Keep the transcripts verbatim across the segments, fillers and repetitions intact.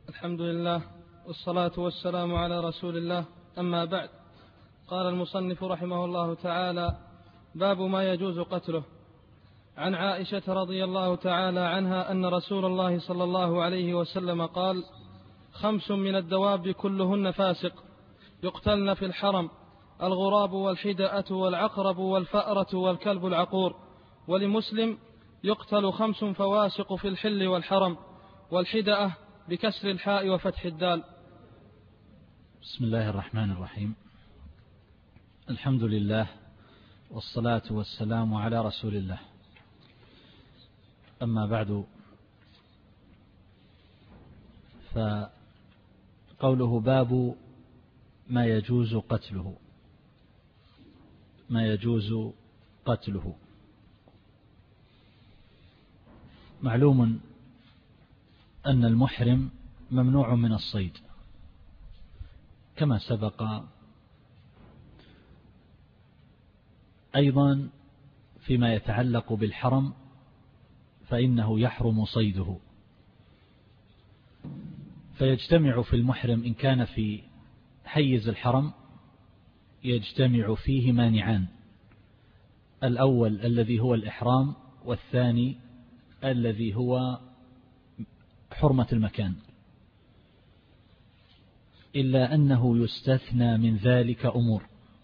الحمد لله والصلاة والسلام على رسول الله. أما بعد، قال المصنف رحمه الله تعالى: باب ما يجوز قتله. عن عائشة رضي الله تعالى عنها أن رسول الله صلى الله عليه وسلم قال: خمس من الدواب كلهن فاسق يقتلن في الحرم: الغراب والحدأة والعقرب والفأرة والكلب العقور. ولمسلم: يقتل خمس فواسق في الحل والحرم: والحدأة بكسر الحاء وفتح الدال. بسم الله الرحمن الرحيم. الحمد لله والصلاة والسلام على رسول الله. أما بعد، فقوله باب ما يجوز قتله. ما يجوز قتله معلوم أن المحرم ممنوع من الصيد كما سبق. أيضا فيما يتعلق بالحرم فإنه يحرم صيده، فيجتمع في المحرم إن كان في حيز الحرم يجتمع فيه مانعان: الأول الذي هو الإحرام، والثاني الذي هو حرمة المكان، إلا أنه يستثنى من ذلك أمور.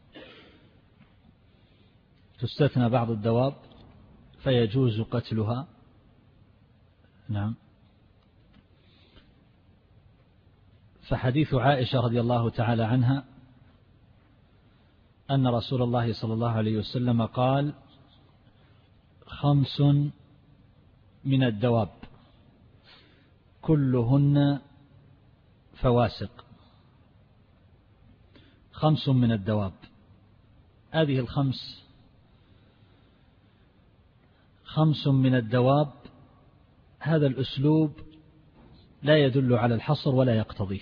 تستثنى بعض الدواب فيجوز قتلها. نعم. فحديث عائشة رضي الله تعالى عنها أن رسول الله صلى الله عليه وسلم قال: خمس من الدواب كلهن فواسق. خمس من الدواب، هذه الخمس خمس من الدواب، هذا الأسلوب لا يدل على الحصر ولا يقتضيه.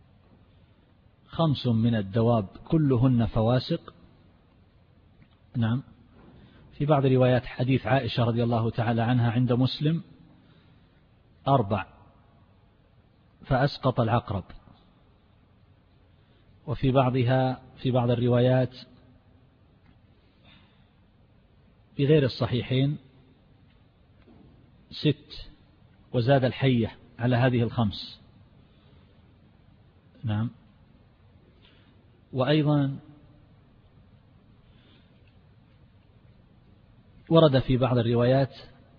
خمس من الدواب كلهن فواسق. نعم. في بعض روايات حديث عائشة رضي الله تعالى عنها عند مسلم: أربع فأسقط العقرب. وفي بعضها في بعض الروايات في غير الصحيحين: ست وزاد الحية على هذه الخمس. نعم. وأيضا ورد في بعض الروايات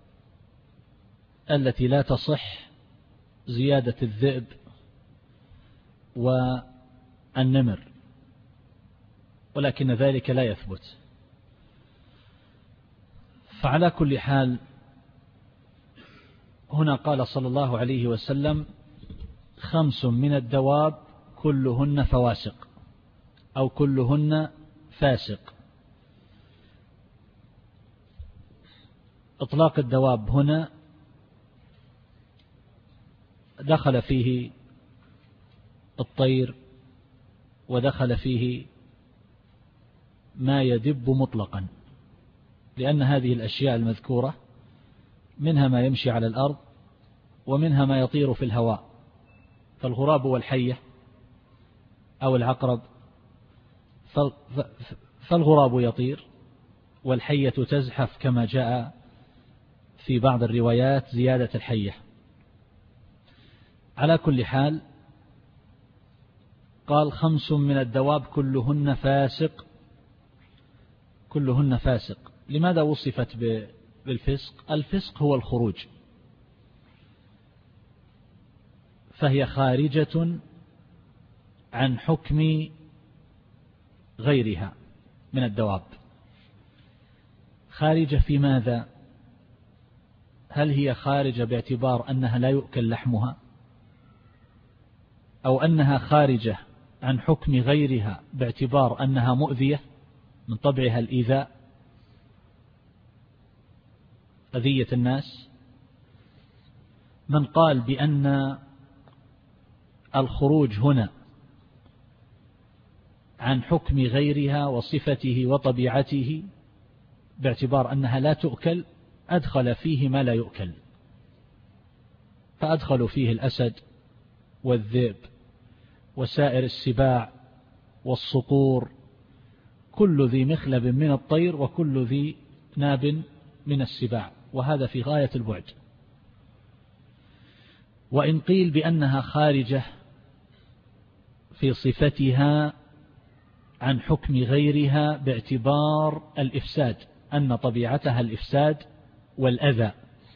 التي لا تصح زيادة الذئب والنمر، ولكن ذلك لا يثبت. فعلى كل حال، هنا قال صلى الله عليه وسلم: خمس من الدواب كلهن فواسق أو كلهن فاسق. إطلاق الدواب هنا دخل فيه الطير، ودخل فيه ما يدب مطلقا، لأن هذه الأشياء المذكورة منها ما يمشي على الأرض ومنها ما يطير في الهواء. فالغراب والحية أو العقرب، فالغراب يطير والحية تزحف كما جاء في بعض الروايات زيادة الحية. على كل حال، قال: خمس من الدواب كلهن فاسق. كلهن فاسق. لماذا وصفت بالفسق؟ الفسق هو الخروج، فهي خارجة عن حكم غيرها من الدواب. خارجة في ماذا؟ هل هي خارجة باعتبار أنها لا يؤكل لحمها، أو أنها خارجة عن حكم غيرها باعتبار أنها مؤذية من طبعها الإيذاء، أذية الناس؟ من قال بأن الخروج هنا عن حكم غيرها وصفته وطبيعته باعتبار أنها لا تؤكل أدخل فيه ما لا يؤكل، فأدخلوا فيه الأسد والذئب وسائر السباع والصقور، كل ذي مخلب من الطير وكل ذي ناب من السباع، وهذا في غاية البعد. وإن قيل بأنها خارجة في صفتها عن حكم غيرها باعتبار الإفساد، أن طبيعتها الإفساد والأذى،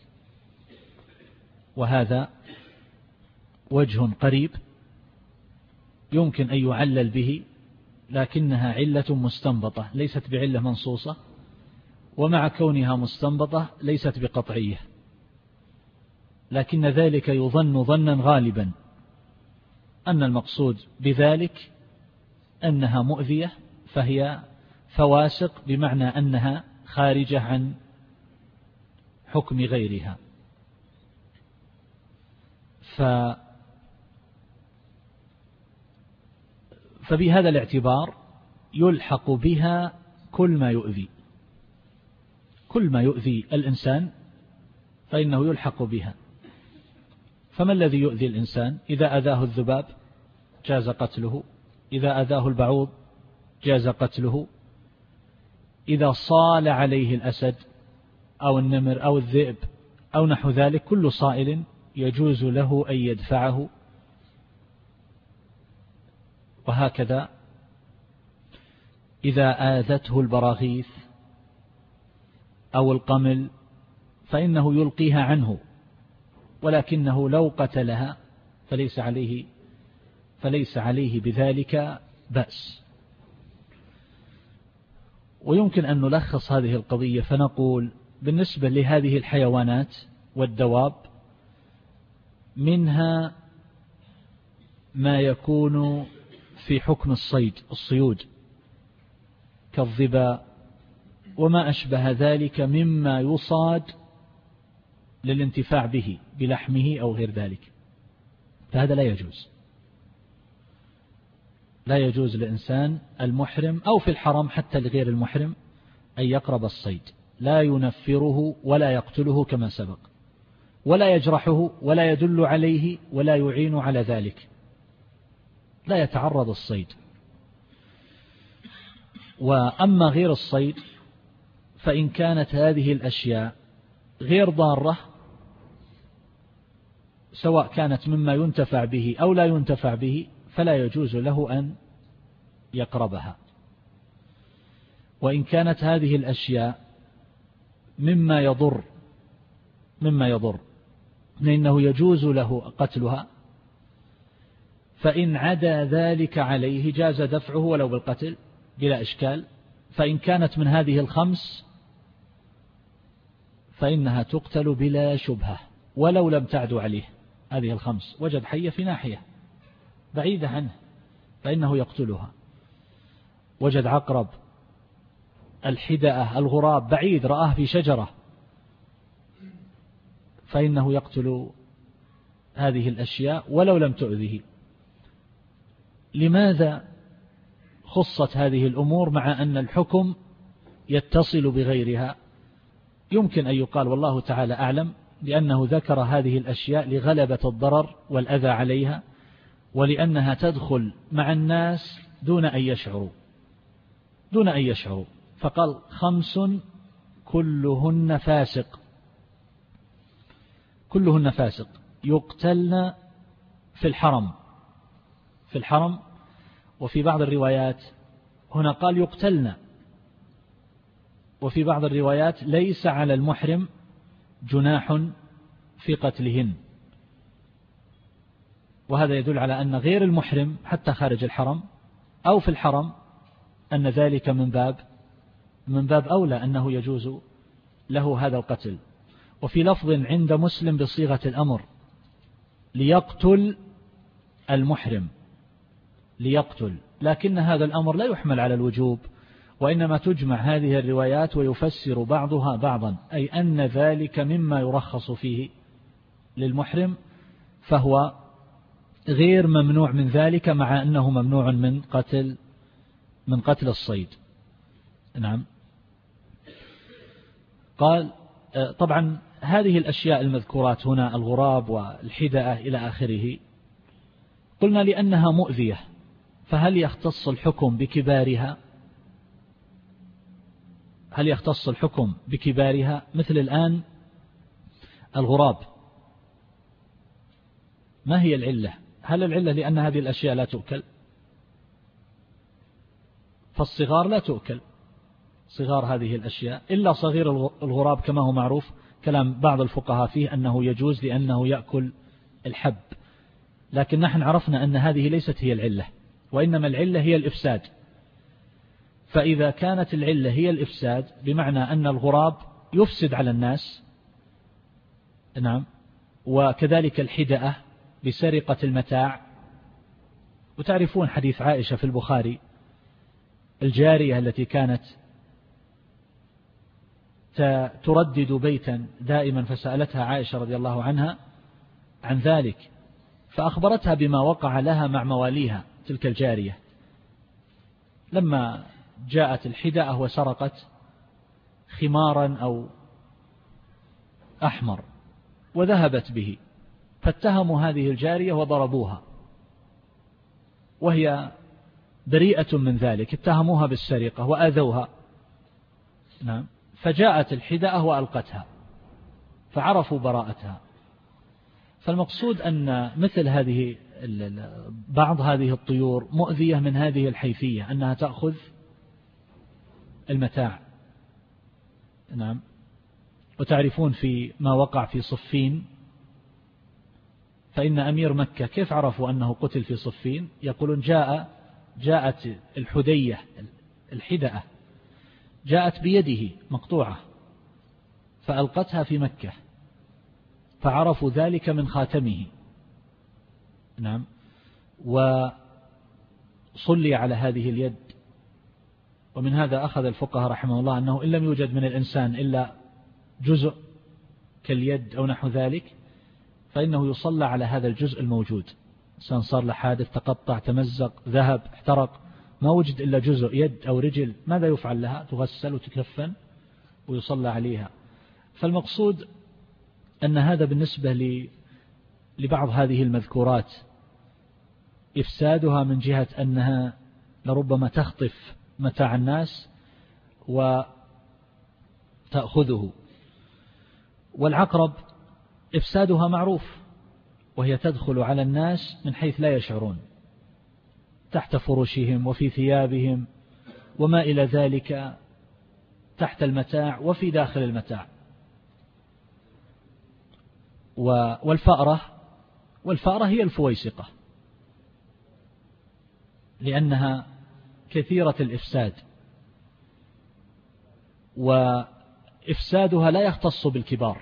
وهذا وجه قريب يمكن أن يعلل به، لكنها علة مستنبطة ليست بعلة منصوصة، ومع كونها مستنبطة ليست بقطعية، لكن ذلك يظن ظنا غالبا أن المقصود بذلك أنها مؤذية، فهي فواسق بمعنى أنها خارجة عن حكم غيرها. ف فبهذا الاعتبار يلحق بها كل ما يؤذي، كل ما يؤذي الإنسان فإنه يلحق بها. فما الذي يؤذي الإنسان؟ إذا أذاه الذباب جاز قتله، إذا أذاه البعوض جاز قتله، إذا صال عليه الأسد أو النمر أو الذئب أو نحو ذلك، كل صائل يجوز له أن يدفعه. وهكذا إذا آذته البراغيث أو القمل فإنه يلقيها عنه، ولكنه لو قتلها فليس عليه فليس عليه بذلك بأس. ويمكن أن نلخص هذه القضية فنقول بالنسبة لهذه الحيوانات والدواب، منها ما يكون في حكم الصيد الصيود كالظباء وما أشبه ذلك مما يصاد للانتفاع به بلحمه أو غير ذلك، فهذا لا يجوز، لا يجوز لإنسان المحرم أو في الحرم حتى لغير المحرم أن يقرب الصيد، لا ينفره ولا يقتله كما سبق، ولا يجرحه ولا يدل عليه ولا يعين على ذلك، لا يتعرض الصيد. وأما غير الصيد فإن كانت هذه الأشياء غير ضارة، سواء كانت مما ينتفع به أو لا ينتفع به، فلا يجوز له أن يقربها. وإن كانت هذه الأشياء مما يضر مما يضر فإنه يجوز له قتلها، فإن عدا ذلك عليه جاز دفعه ولو بالقتل بلا إشكال. فإن كانت من هذه الخمس فإنها تقتل بلا شبهة ولو لم تعد عليه هذه الخمس. وجد حية في ناحية بعيدة عنه فإنه يقتلها، وجد عقرب، الحدأة، الغراب بعيد رآه في شجرة، فإنه يقتل هذه الأشياء ولو لم تؤذه. لماذا خصت هذه الأمور مع أن الحكم يتصل بغيرها؟ يمكن أن يقال والله تعالى أعلم لأنه ذكر هذه الأشياء لغلبة الضرر والأذى عليها، ولأنها تدخل مع الناس دون أن يشعروا دون أن يشعروا فقال خمس كلهن فاسق كلهن فاسق يقتلن في الحرم في الحرم وفي بعض الروايات هنا قال يقتلن، وفي بعض الروايات ليس على المحرم جناح في قتلهن. وهذا يدل على أن غير المحرم حتى خارج الحرم أو في الحرم أن ذلك من باب من باب أولى أنه يجوز له هذا القتل. وفي لفظ عند مسلم بصيغة الأمر ليقتل المحرم ليقتل، لكن هذا الأمر لا يحمل على الوجوب، وإنما تجمع هذه الروايات ويفسر بعضها بعضا، أي أن ذلك مما يرخص فيه للمحرم، فهو غير ممنوع من ذلك مع أنه ممنوع من قتل من قتل الصيد. نعم. قال طبعا هذه الأشياء المذكورات هنا الغراب والحدأة إلى آخره قلنا لأنها مؤذية، فهل يختص الحكم بكبارها؟ هل يختص الحكم بكبارها؟ مثل الآن الغراب، ما هي العلة؟ هل العلة لأن هذه الأشياء لا تؤكل؟ فالصغار لا تؤكل، صغار هذه الأشياء، إلا صغير الغراب كما هو معروف كلام بعض الفقهاء فيه أنه يجوز لأنه يأكل الحب، لكن نحن عرفنا أن هذه ليست هي العلة، وإنما العلة هي الإفساد. فإذا كانت العلة هي الإفساد بمعنى أن الغراب يفسد على الناس، نعم، وكذلك الحدأة بسرقة المتاع. وتعرفون حديث عائشة في البخاري، الجارية التي كانت تردد بيتا دائما، فسألتها عائشة رضي الله عنها عن ذلك، فأخبرتها بما وقع لها مع مواليها تلك الجارية لما جاءت الحدأة وسرقت خمارا أو أحمر وذهبت به، فاتهموا هذه الجارية وضربوها وهي بريئة من ذلك، اتهموها بالسرقة وآذوها، نعم، فجاءت الحدأة وألقتها فعرفوا براءتها. فالمقصود أن مثل هذه بعض هذه الطيور مؤذية من هذه الحيثية، أنها تأخذ المتاع، نعم. وتعرفون في ما وقع في صفين، فإن أمير مكة كيف عرفوا أنه قتل في صفين؟ يقولون جاء جاءت الحدية الحدأة جاءت بيده مقطوعة فألقتها في مكة، فعرفوا ذلك من خاتمه، نعم، وصلي على هذه اليد. ومن هذا أخذ الفقهاء رحمه الله أنه إن لم يوجد من الإنسان إلا جزء كاليد أو نحو ذلك، فإنه يصلى على هذا الجزء الموجود. إنسان صار له حادث، تقطع، تمزق، ذهب، احترق، ما وجد إلا جزء يد أو رجل، ماذا يفعل لها؟ تغسل وتكفن ويصلى عليها. فالمقصود أن هذا بالنسبة لبعض هذه المذكورات إفسادها من جهة أنها لربما تخطف متاع الناس وتأخذه. والعقرب إفسادها معروف، وهي تدخل على الناس من حيث لا يشعرون، تحت فرشهم وفي ثيابهم وما إلى ذلك، تحت المتاع وفي داخل المتاع. والفأرة والفأرة هي الفويسقة، لأنها كثيرة الإفساد، وإفسادها لا يختص بالكبار.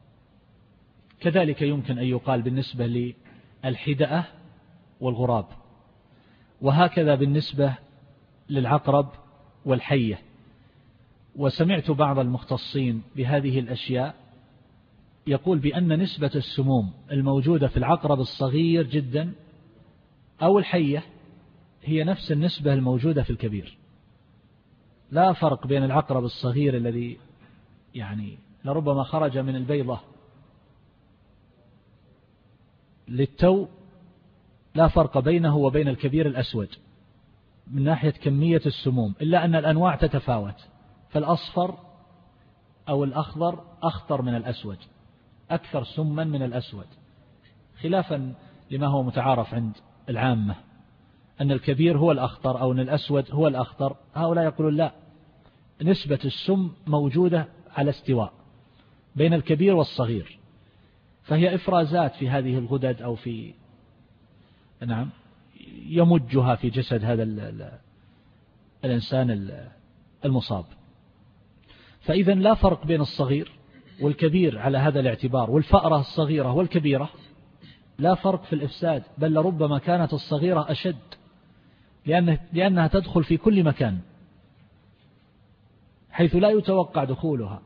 كذلك يمكن أن يقال بالنسبة للحدأة والغراب، وهكذا بالنسبة للعقرب والحية. وسمعت بعض المختصين بهذه الأشياء يقول بأن نسبة السموم الموجودة في العقرب الصغير جدا أو الحية هي نفس النسبة الموجودة في الكبير، لا فرق بين العقرب الصغير الذي يعني لربما خرج من البيضة للتو، لا فرق بينه وبين الكبير الأسود من ناحية كمية السموم، إلا أن الأنواع تتفاوت، فالأصفر أو الأخضر أخطر من الأسود، أكثر سما من الأسود، خلافا لما هو متعارف عند العامة أن الكبير هو الأخطر أو أن الأسود هو الأخطر. هؤلاء يقولون لا، نسبة السم موجودة على استواء بين الكبير والصغير، فهي إفرازات في هذه الغدد أو في نعم يمجها في جسد هذا الإنسان المصاب. فإذا لا فرق بين الصغير والكبير على هذا الاعتبار، والفأرة الصغيرة والكبيرة لا فرق في الإفساد، بل لربما كانت الصغيرة أشد، لأنها تدخل في كل مكان حيث لا يتوقع دخولها،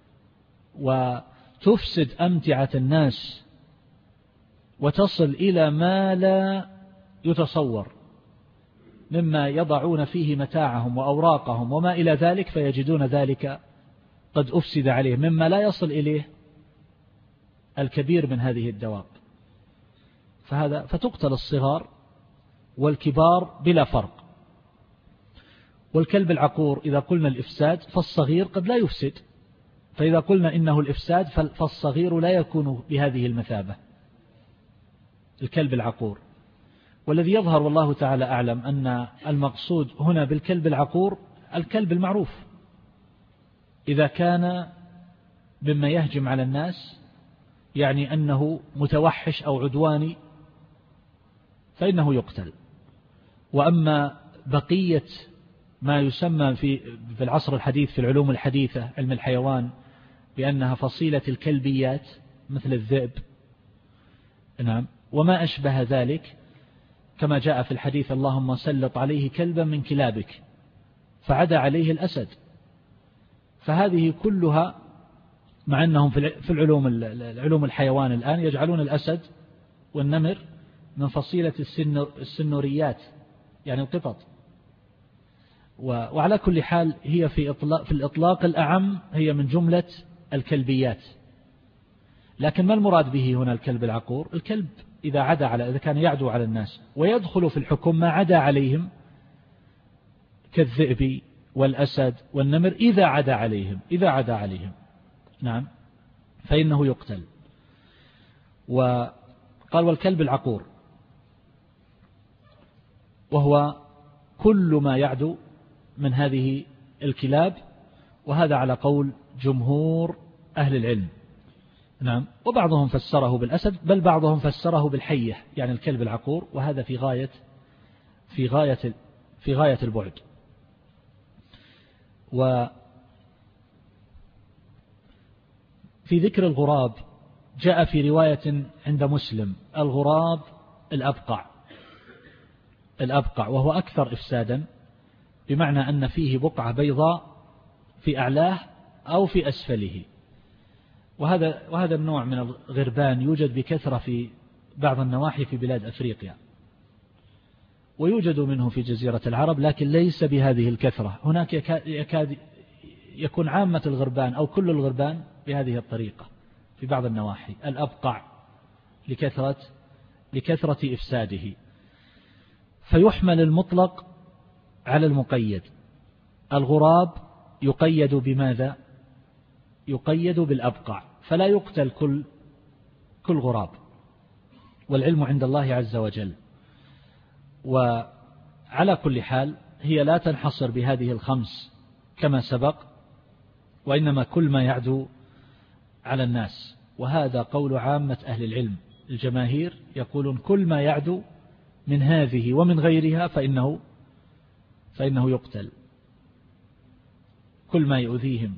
وتفسد أمتعة الناس وتصل إلى ما لا يتصور مما يضعون فيه متاعهم وأوراقهم وما إلى ذلك، فيجدون ذلك قد أفسد عليه مما لا يصل إليه الكبير من هذه الدواب. فهذا فتقتل الصغار والكبار بلا فرق. والكلب العقور إذا قلنا الإفساد فالصغير قد لا يفسد، فإذا قلنا إنه الإفساد فالصغير لا يكون بهذه المثابة، الكلب العقور. والذي يظهر والله تعالى أعلم أن المقصود هنا بالكلب العقور الكلب المعروف، إذا كان مما يهجم على الناس يعني أنه متوحش أو عدواني فإنه يقتل. وأما بقية ما يسمى في في العصر الحديث في العلوم الحديثة علم الحيوان بأنها فصيلة الكلبيات مثل الذئب، نعم، وما أشبه ذلك، كما جاء في الحديث اللهم سلط عليه كلبا من كلابك فعدا عليه الأسد. فهذه كلها مع أنهم في العلوم العلوم الحيوان الآن يجعلون الأسد والنمر من فصيلة السنوريات يعني القطط. وعلى كل حال هي في إطلاق في الإطلاق الأعم هي من جملة الكلبيات. لكن ما المراد به هنا الكلب العقور؟ الكلب إذا عدا على إذا كان يعدو على الناس ويدخل في الحكم ما عدا عليهم كالذئب والأسد والنمر إذا عدا عليهم إذا عدا عليهم نعم فإنه يقتل. وقال والكلب العقور وهو كل ما يعدو من هذه الكلاب، وهذا على قول جمهور أهل العلم، نعم. وبعضهم فسره بالأسد، بل بعضهم فسره بالحية يعني الكلب العقور، وهذا في غاية في غاية في غاية البعد. وفي ذكر الغراب جاء في رواية عند مسلم الغراب الأبقع الأبقع وهو أكثر إفسادا، بمعنى أن فيه بقعة بيضاء في أعلاه أو في أسفله. وهذا وهذا النوع من الغربان يوجد بكثرة في بعض النواحي في بلاد أفريقيا، ويوجد منه في جزيرة العرب لكن ليس بهذه الكثرة. هناك يكاد يكون عامة الغربان أو كل الغربان بهذه الطريقة في بعض النواحي الأبقع لكثرة لكثرة إفساده. فيحمل المطلق على المقيد. الغراب يقيد بماذا؟ يقيد بالأبقع، فلا يقتل كل كل غراب، والعلم عند الله عز وجل. وعلى كل حال هي لا تنحصر بهذه الخمس كما سبق، وإنما كل ما يعدو على الناس، وهذا قول عامة أهل العلم. الجماهير يقولون كل ما يعدو من هذه ومن غيرها فإنه فإنه يقتل، كل ما يؤذيهم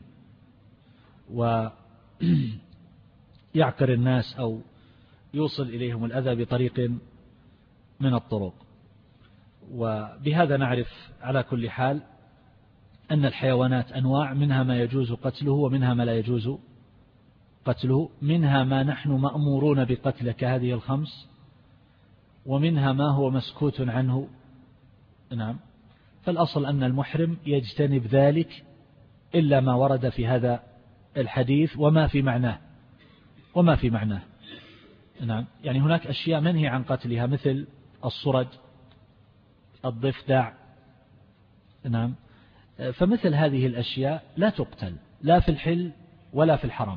ويعكر الناس أو يوصل إليهم الأذى بطريق من الطرق. وبهذا نعرف على كل حال أن الحيوانات أنواع، منها ما يجوز قتله ومنها ما لا يجوز قتله، منها ما نحن مأمورون بقتله كهذه الخمس، ومنها ما هو مسكوت عنه، نعم. فالأصل أن المحرم يجتنب ذلك إلا ما ورد في هذا الحديث وما في معناه وما في معناه نعم. يعني هناك أشياء منهي عن قتلها مثل الصرد، الضفدع، نعم. فمثل هذه الأشياء لا تقتل لا في الحل ولا في الحرم.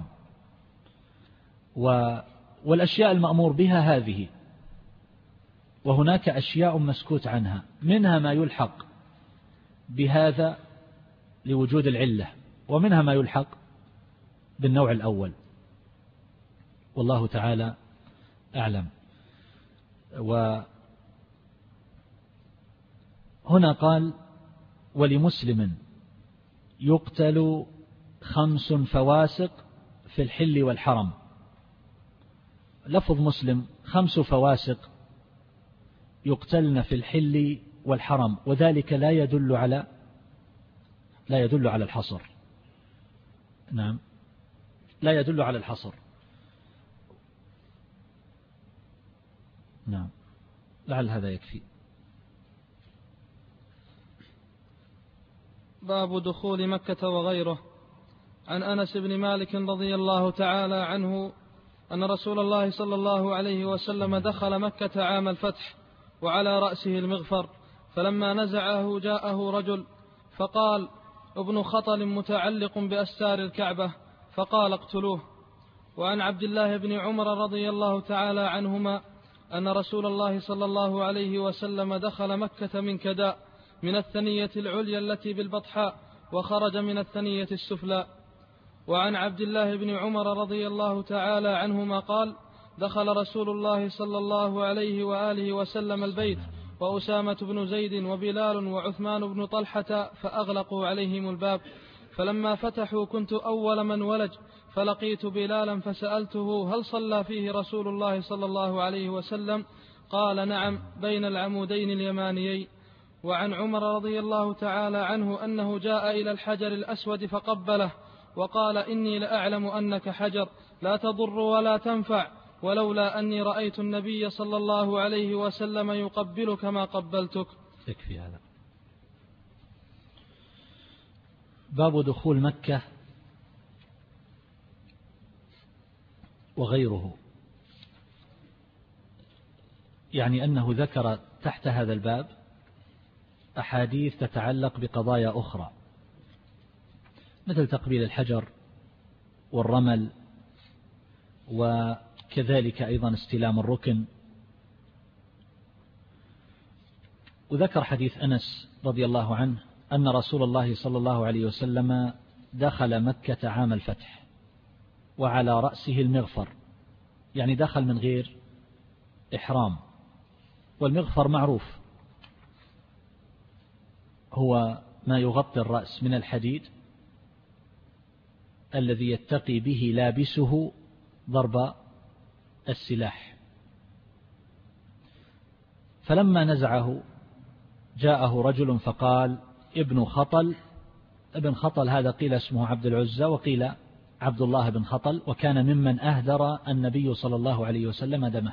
والأشياء المأمور بها هذه، وهناك أشياء مسكوت عنها، منها ما يلحق بهذا لوجود العلة، ومنها ما يلحق بالنوع الأول، والله تعالى أعلم. وهنا قال ولمسلم يقتل خمس فواسق في الحل والحرم. لفظ مسلم خمس فواسق يقتلن في الحل والحرم، وذلك لا يدل على لا يدل على الحصر، نعم، لا يدل على الحصر، نعم. لعل هذا يكفي. باب دخول مكة وغيره. عن أنس بن مالك رضي الله تعالى عنه أن رسول الله صلى الله عليه وسلم دخل مكة عام الفتح وعلى رأسه المغفر، فلما نزعه جاءه رجل فقال: ابن خطل متعلق بأستار الكعبة، فقال: اقتلوه. وعن عبد الله بن عمر رضي الله تعالى عنهما أن رسول الله صلى الله عليه وسلم دخل مكة من كداء من الثنية العليا التي بالبطحاء، وخرج من الثنية السفلى. وعن عبد الله بن عمر رضي الله تعالى عنهما قال: دخل رسول الله صلى الله عليه وآله وسلم البيت وأسامة بن زيد وبلال وعثمان بن طلحة فأغلقوا عليهم الباب، فلما فتحوا كنت أول من ولج، فلقيت بلالا فسألته: هل صلى فيه رسول الله صلى الله عليه وسلم؟ قال: نعم، بين العمودين اليمانيين. وعن عمر رضي الله تعالى عنه أنه جاء إلى الحجر الأسود فقبله وقال: إني لأعلم أنك حجر لا تضر ولا تنفع، ولولا أني رأيت النبي صلى الله عليه وسلم يقبلك ما قبلتك. يكفي هذا. باب دخول مكة وغيره، يعني أنه ذكر تحت هذا الباب أحاديث تتعلق بقضايا أخرى، مثل تقبيل الحجر والرمل، وكذلك أيضا استلام الركن. وذكر حديث أنس رضي الله عنه أن رسول الله صلى الله عليه وسلم دخل مكة عام الفتح وعلى رأسه المغفر، يعني دخل من غير إحرام. والمغفر معروف، هو ما يغطي الرأس من الحديد الذي يتقي به لابسه ضرب السلاح. فلما نزعه جاءه رجل فقال: ابن خطل. ابن خطل هذا قيل اسمه عبد العزى وقيل عبد الله بن خطل، وكان ممن أهدر النبي صلى الله عليه وسلم دمه،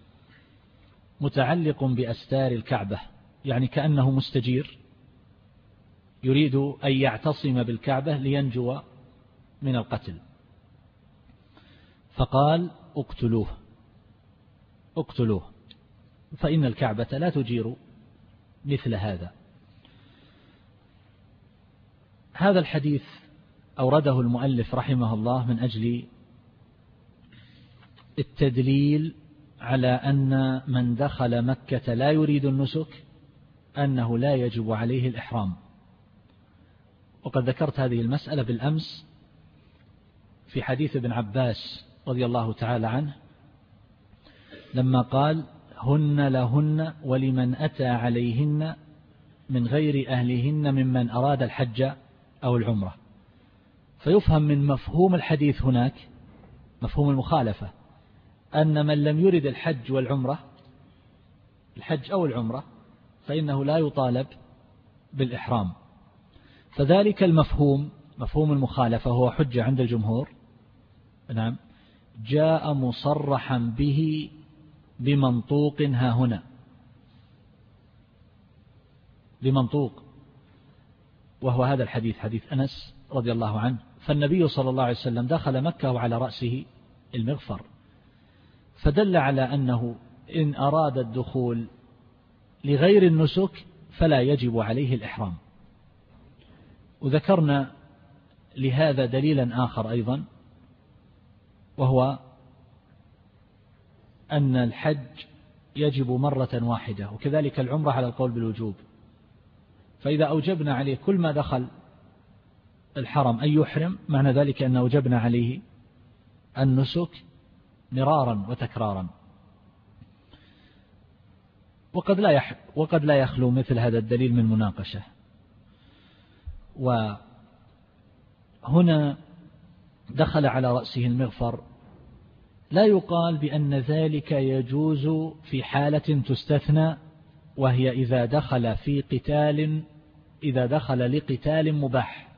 متعلق بأستار الكعبة، يعني كأنه مستجير يريد أن يعتصم بالكعبة لينجو من القتل، فقال: اقتلوه اقتلوه فإن الكعبة لا تجير مثل هذا. هذا الحديث أورده المؤلف رحمه الله من أجل التدليل على أن من دخل مكة لا يريد النسك أنه لا يجب عليه الإحرام. وقد ذكرت هذه المسألة بالأمس في حديث ابن عباس رضي الله تعالى عنه لما قال: هن لهن ولمن أتى عليهن من غير أهلهن ممن أراد الحج أو العمرة. فيفهم من مفهوم الحديث هناك مفهوم المخالفة، أن من لم يرد الحج والعمرة الحج أو العمرة فإنه لا يطالب بالإحرام. فذلك المفهوم مفهوم المخالفة هو حجة عند الجمهور، نعم، جاء مصرحا به بمنطوق ها هنا، بمنطوق، وهو هذا الحديث حديث أنس رضي الله عنه. فالنبي صلى الله عليه وسلم دخل مكة وعلى رأسه المغفر، فدل على أنه إن أراد الدخول لغير النسك فلا يجب عليه الإحرام. وذكرنا لهذا دليلا آخر أيضا، وهو أن الحج يجب مرة واحدة، وكذلك العمرة على القول بالوجوب. فإذا أوجبنا عليه كل ما دخل الحرم أن يحرم، معنى ذلك أن أوجبنا عليه النسك مرارا وتكرارا. وقد لا يح وقد لا يخلو مثل هذا الدليل من مناقشة. وهنا دخل على رأسه المغفر، لا يقال بأن ذلك يجوز في حالة تستثنى، وهي إذا دخل في قتال إذا دخل لقتال مباح.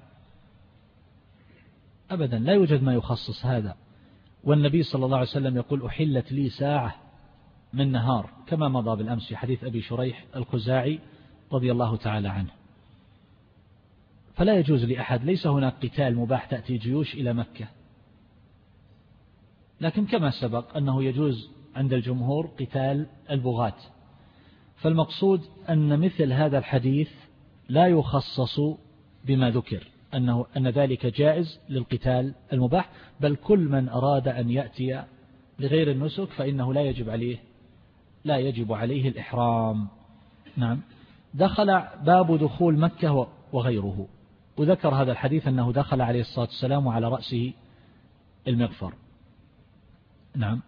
أبدا لا يوجد ما يخصص هذا. والنبي صلى الله عليه وسلم يقول: أحلت لي ساعة من نهار، كما مضى بالأمس في حديث أبي شريح الخزاعي رضي الله تعالى عنه. فلا يجوز لأحد، ليس هناك قتال مباح تأتي جيوش إلى مكة لكن كما سبق أنه يجوز عند الجمهور قتال البغاة. فالمقصود أن مثل هذا الحديث لا يخصص بما ذكر أنه أن ذلك جائز للقتال المباح، بل كل من أراد أن يأتي لغير النسك فإنه لا يجب عليه لا يجب عليه الإحرام. نعم. دخل باب دخول مكة وغيره، وذكر هذا الحديث أنه دخل عليه الصلاة والسلام وعلى رأسه المغفر. نعم.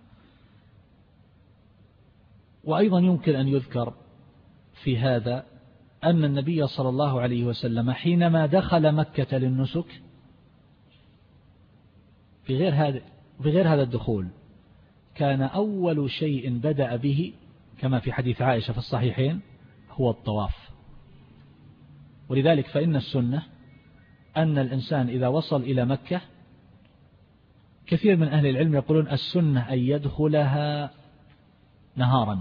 وأيضا يمكن أن يذكر في هذا أن النبي صلى الله عليه وسلم حينما دخل مكة للنسك في غير هذا في غير هذا الدخول كان أول شيء بدأ به كما في حديث عائشة في الصحيحين هو الطواف. ولذلك فإن السنة أن الإنسان إذا وصل إلى مكة، كثير من أهل العلم يقولون السنة أن يدخلها نهارا،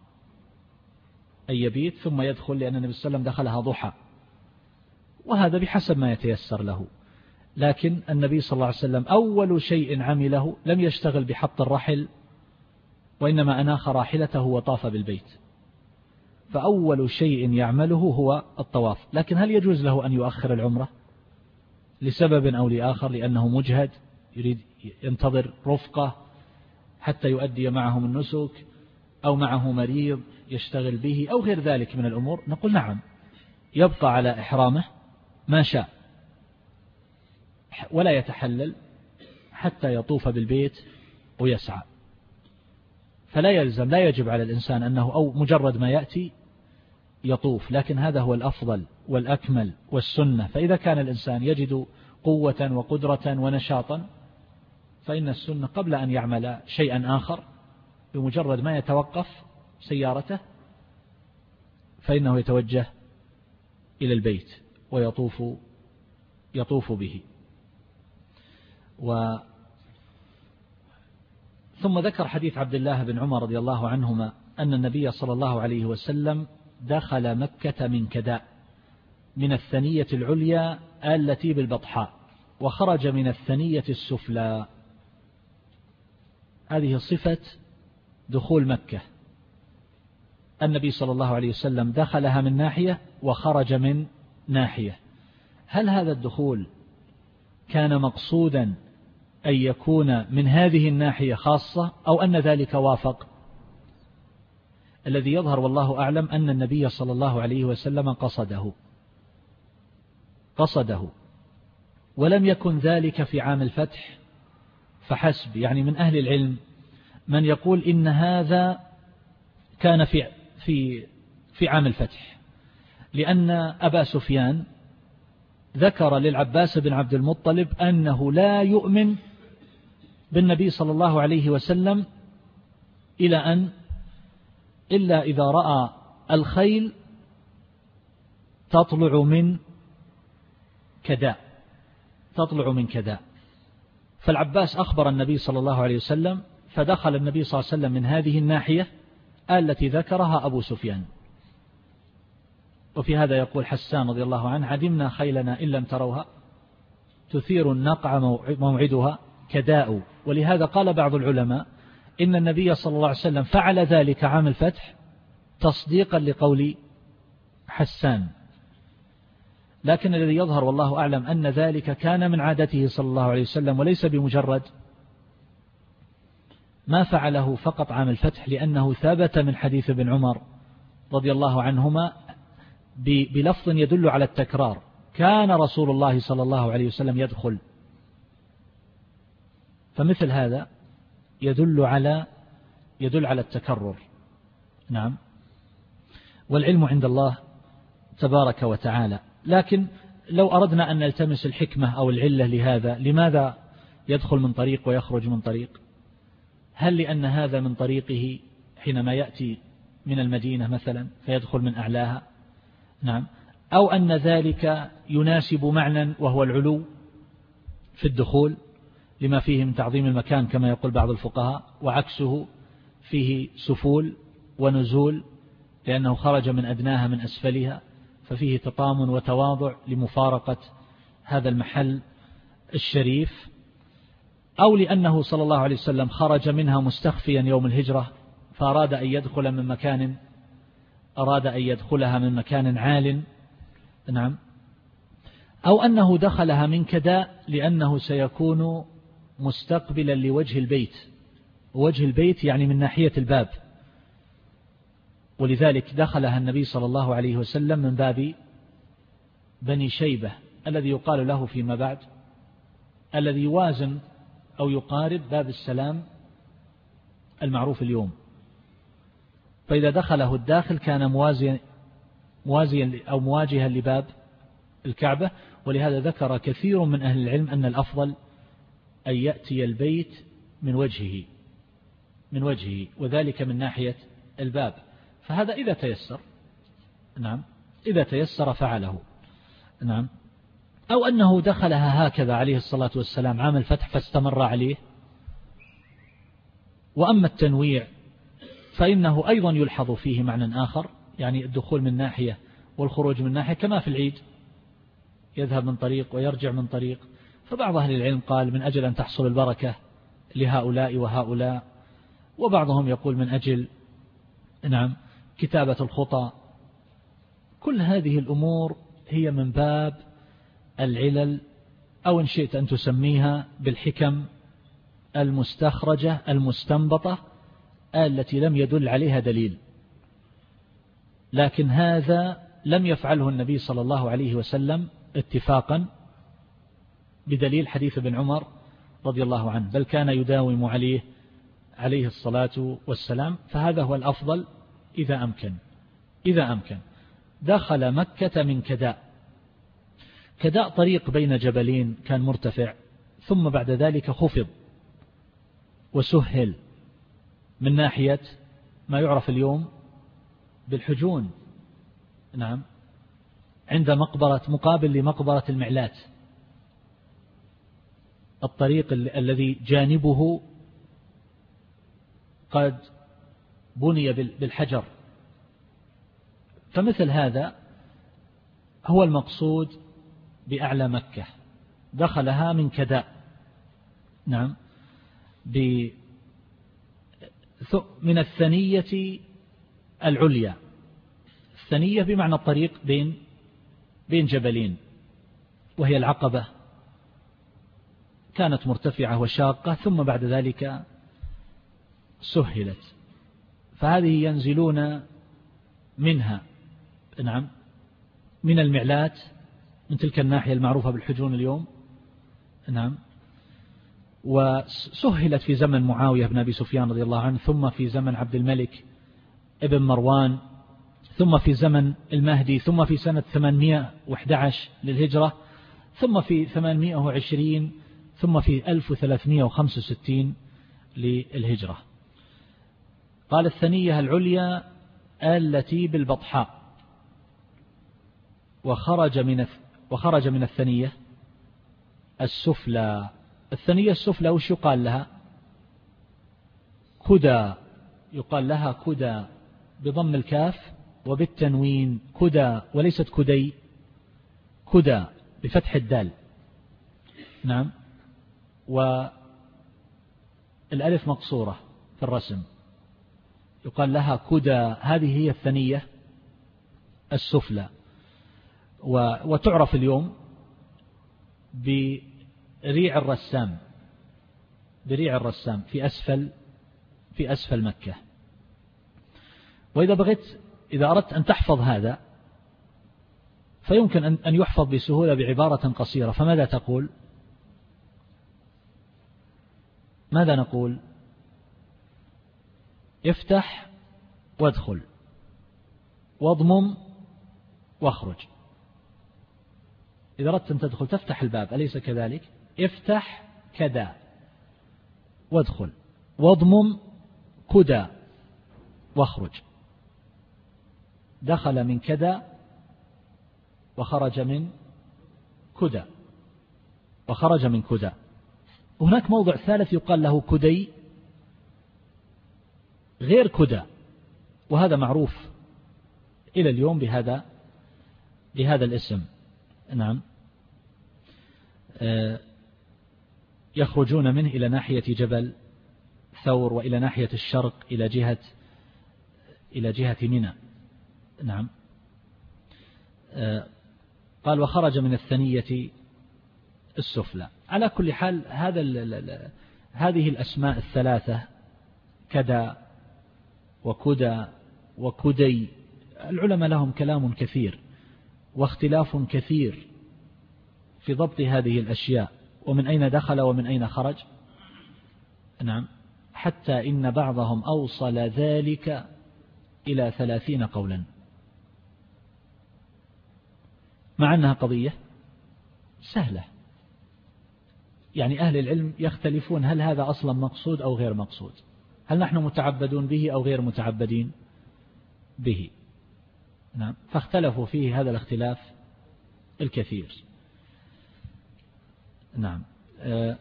أن يبيت ثم يدخل، لأن النبي صلى الله عليه وسلم دخلها ضحى، وهذا بحسب ما يتيسر له. لكن النبي صلى الله عليه وسلم أول شيء عمله لم يشتغل بحط الرحل، وإنما أناخ راحلته وطاف بالبيت، فأول شيء يعمله هو الطواف. لكن هل يجوز له أن يؤخر العمرة لسبب أو لآخر، لأنه مجهد يريد ينتظر رفقة حتى يؤدي معهم النسك، أو معه مريض يشتغل به، أو غير ذلك من الأمور؟ نقول نعم، يبقى على إحرامه ما شاء ولا يتحلل حتى يطوف بالبيت ويسعى. فلا يلزم لا يجب على الإنسان أنه أو مجرد ما يأتي يطوف، لكن هذا هو الأفضل والأكمل والسنة. فإذا كان الإنسان يجد قوة وقدرة ونشاطا فإن السنة قبل أن يعمل شيئا آخر، بمجرد ما يتوقف سيارته فإنه يتوجه إلى البيت ويطوف يطوف به. و ثم ذكر حديث عبد الله بن عمر رضي الله عنهما أن النبي صلى الله عليه وسلم دخل مكة من كداء، من الثنية العليا التي بالبطحاء، وخرج من الثنية السفلى. هذه صفة دخول مكة، النبي صلى الله عليه وسلم دخلها من ناحية وخرج من ناحية. هل هذا الدخول كان مقصودا أن يكون من هذه الناحية خاصة، أو أن ذلك وافق؟ الذي يظهر والله أعلم أن النبي صلى الله عليه وسلم قصده قصده ولم يكن ذلك في عام الفتح فحسب. يعني من أهل العلم من يقول إن هذا كان في في في عام الفتح، لأن أبا سفيان ذكر للعباس بن عبد المطلب أنه لا يؤمن بالنبي صلى الله عليه وسلم إلى أن إلا إذا رأى الخيل تطلع من كداء تطلع من كداء فالعباس أخبر النبي صلى الله عليه وسلم، فدخل النبي صلى الله عليه وسلم من هذه الناحية التي ذكرها أبو سفيان. وفي هذا يقول حسان رضي الله عنه: عدمنا خيلنا إن لم تروها تثير النقع موعدها كداء. ولهذا قال بعض العلماء إن النبي صلى الله عليه وسلم فعل ذلك عام الفتح تصديقا لقول حسان. لكن الذي يظهر والله أعلم أن ذلك كان من عادته صلى الله عليه وسلم، وليس بمجرد ما فعله فقط عام الفتح، لأنه ثابت من حديث ابن عمر رضي الله عنهما بلفظ يدل على التكرار: كان رسول الله صلى الله عليه وسلم يدخل. فمثل هذا يدل على يدل على التكرر. نعم. والعلم عند الله تبارك وتعالى. لكن لو أردنا أن نلتمس الحكمة أو العلة لهذا، لماذا يدخل من طريق ويخرج من طريق؟ هل لأن هذا من طريقه حينما يأتي من المدينة مثلا فيدخل من أعلاها؟ نعم. أو أن ذلك يناسب معنى وهو العلو في الدخول لما فيه من تعظيم المكان كما يقول بعض الفقهاء، وعكسه فيه سفول ونزول لأنه خرج من أدناها من أسفلها، ففيه تطامن وتواضع لمفارقة هذا المحل الشريف. أو لأنه صلى الله عليه وسلم خرج منها مستخفيا يوم الهجرة فأراد أن يدخل من مكان أراد أن يدخلها من مكان عال، نعم، أو أنه دخلها من كداء لأنه سيكون مستقبلا لوجه البيت، وجه البيت يعني من ناحية الباب، ولذلك دخلها النبي صلى الله عليه وسلم من باب بني شيبة الذي يقال له فيما بعد الذي يوازن أو يقارب باب السلام المعروف اليوم. فإذا دخله الداخل كان موازيا موازيا أو مواجها لباب الكعبة. ولهذا ذكر كثير من أهل العلم أن الأفضل أن يأتي البيت من وجهه من وجهه وذلك من ناحية الباب. فهذا إذا تيسر، نعم، إذا تيسر فعله، نعم. أو أنه دخلها هكذا عليه الصلاة والسلام عام الفتح فاستمر عليه. وأما التنويع فإنه أيضا يلحظ فيه معنى آخر، يعني الدخول من ناحية والخروج من ناحية كما في العيد، يذهب من طريق ويرجع من طريق. فبعض أهل العلم قال من أجل أن تحصل البركة لهؤلاء وهؤلاء، وبعضهم يقول من أجل، نعم، كتابة الخطى. كل هذه الأمور هي من باب العلل، أو إن شئت أن تسميها بالحكم المستخرجة المستنبطة التي لم يدل عليها دليل. لكن هذا لم يفعله النبي صلى الله عليه وسلم اتفاقا بدليل حديث ابن عمر رضي الله عنه، بل كان يداوم عليه عليه الصلاة والسلام. فهذا هو الأفضل إذا أمكن إذا أمكن دخل مكة من كداء. كداء طريق بين جبلين كان مرتفع، ثم بعد ذلك خفض وسهل من ناحية ما يعرف اليوم بالحجون، نعم، عند مقبرة مقابل لمقبرة المعلات، الطريق الذي جانبه قد بني بالحجر. فمثل هذا هو المقصود بأعلى مكة، دخلها من كداء، نعم، من الثنية العليا. الثنية بمعنى الطريق بين بين جبلين، وهي العقبة كانت مرتفعة وشاقة، ثم بعد ذلك سهلت. فهذه ينزلون منها، نعم، من المعلات، من تلك الناحية المعروفة بالحجون اليوم، نعم. وسهلت في زمن معاوية بن أبي سفيان رضي الله عنه، ثم في زمن عبد الملك ابن مروان، ثم في زمن المهدي، ثم في سنة ثمانمائة وأحد عشر للهجرة، ثم في ثمانمائة وعشرين، ثم في ألف وثلاثمائة وخمسة وستين للهجرة. قال الثنية العليا التي بالبطحاء، وخرج من وخرج من الثنية السفلى. الثنية السفلى وش يقال لها؟ كدى، يقال لها كدى بضم الكاف وبالتنوين، كدى، وليست كدي، كدى بفتح الدال، نعم، والألف مقصورة في الرسم، يقال لها كدى. هذه هي الثنية السفلى، وتعرف اليوم بريع الرسام، بريع الرسام في أسفل في أسفل مكة. وإذا بغيت إذا أردت أن تحفظ هذا فيمكن أن يحفظ بسهولة بعبارة قصيرة. فماذا تقول؟ ماذا نقول؟ افتح وادخل، واضمم واخرج. إذا أردت أن تدخل تفتح الباب، أليس كذلك؟ افتح كدا وادخل، واضمم كدا واخرج. دخل من كدا وخرج من كدا وخرج من كدا. هناك موضع ثالث يقال له كدي غير كدا، وهذا معروف إلى اليوم بهذا بهذا الاسم، نعم. يخرجون منه إلى ناحية جبل ثور وإلى ناحية الشرق إلى جهة إلى جهة منى. نعم. قال وخرج من الثنية السفلى. على كل حال هذا هذه الأسماء الثلاثة كدا وكدى وكدي العلماء لهم كلام كثير واختلاف كثير في ضبط هذه الأشياء ومن أين دخل ومن أين خرج. نعم. حتى إن بعضهم أوصل ذلك إلى ثلاثين قولا، مع أنها قضية سهلة. يعني أهل العلم يختلفون هل هذا أصلا مقصود أو غير مقصود، هل نحن متعبدون به أو غير متعبدين به. نعم. فاختلفوا فيه هذا الاختلاف الكثير. نعم. أه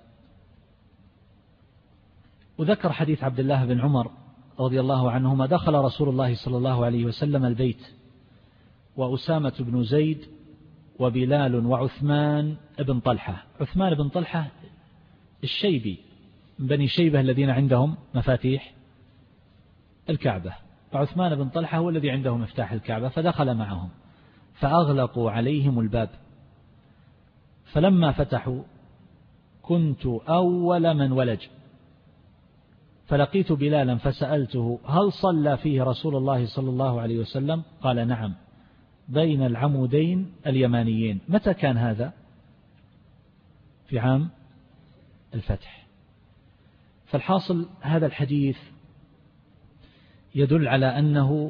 وذكر حديث عبد الله بن عمر رضي الله عنهما دخل رسول الله صلى الله عليه وسلم البيت وأسامة بن زيد وبلال وعثمان بن طلحة. عثمان بن طلحة الشيبي من بني شيبة الذين عندهم مفاتيح الكعبة، وعثمان بن طلحة هو الذي عنده مفتاح الكعبة، فدخل معهم فأغلقوا عليهم الباب، فلما فتحوا كنت أول من ولج، فلقيت بلالا فسألته هل صلى فيه رسول الله صلى الله عليه وسلم؟ قال نعم بين العمودين اليمانيين. متى كان هذا؟ في عام الفتح. فالحاصل هذا الحديث يدل على أنه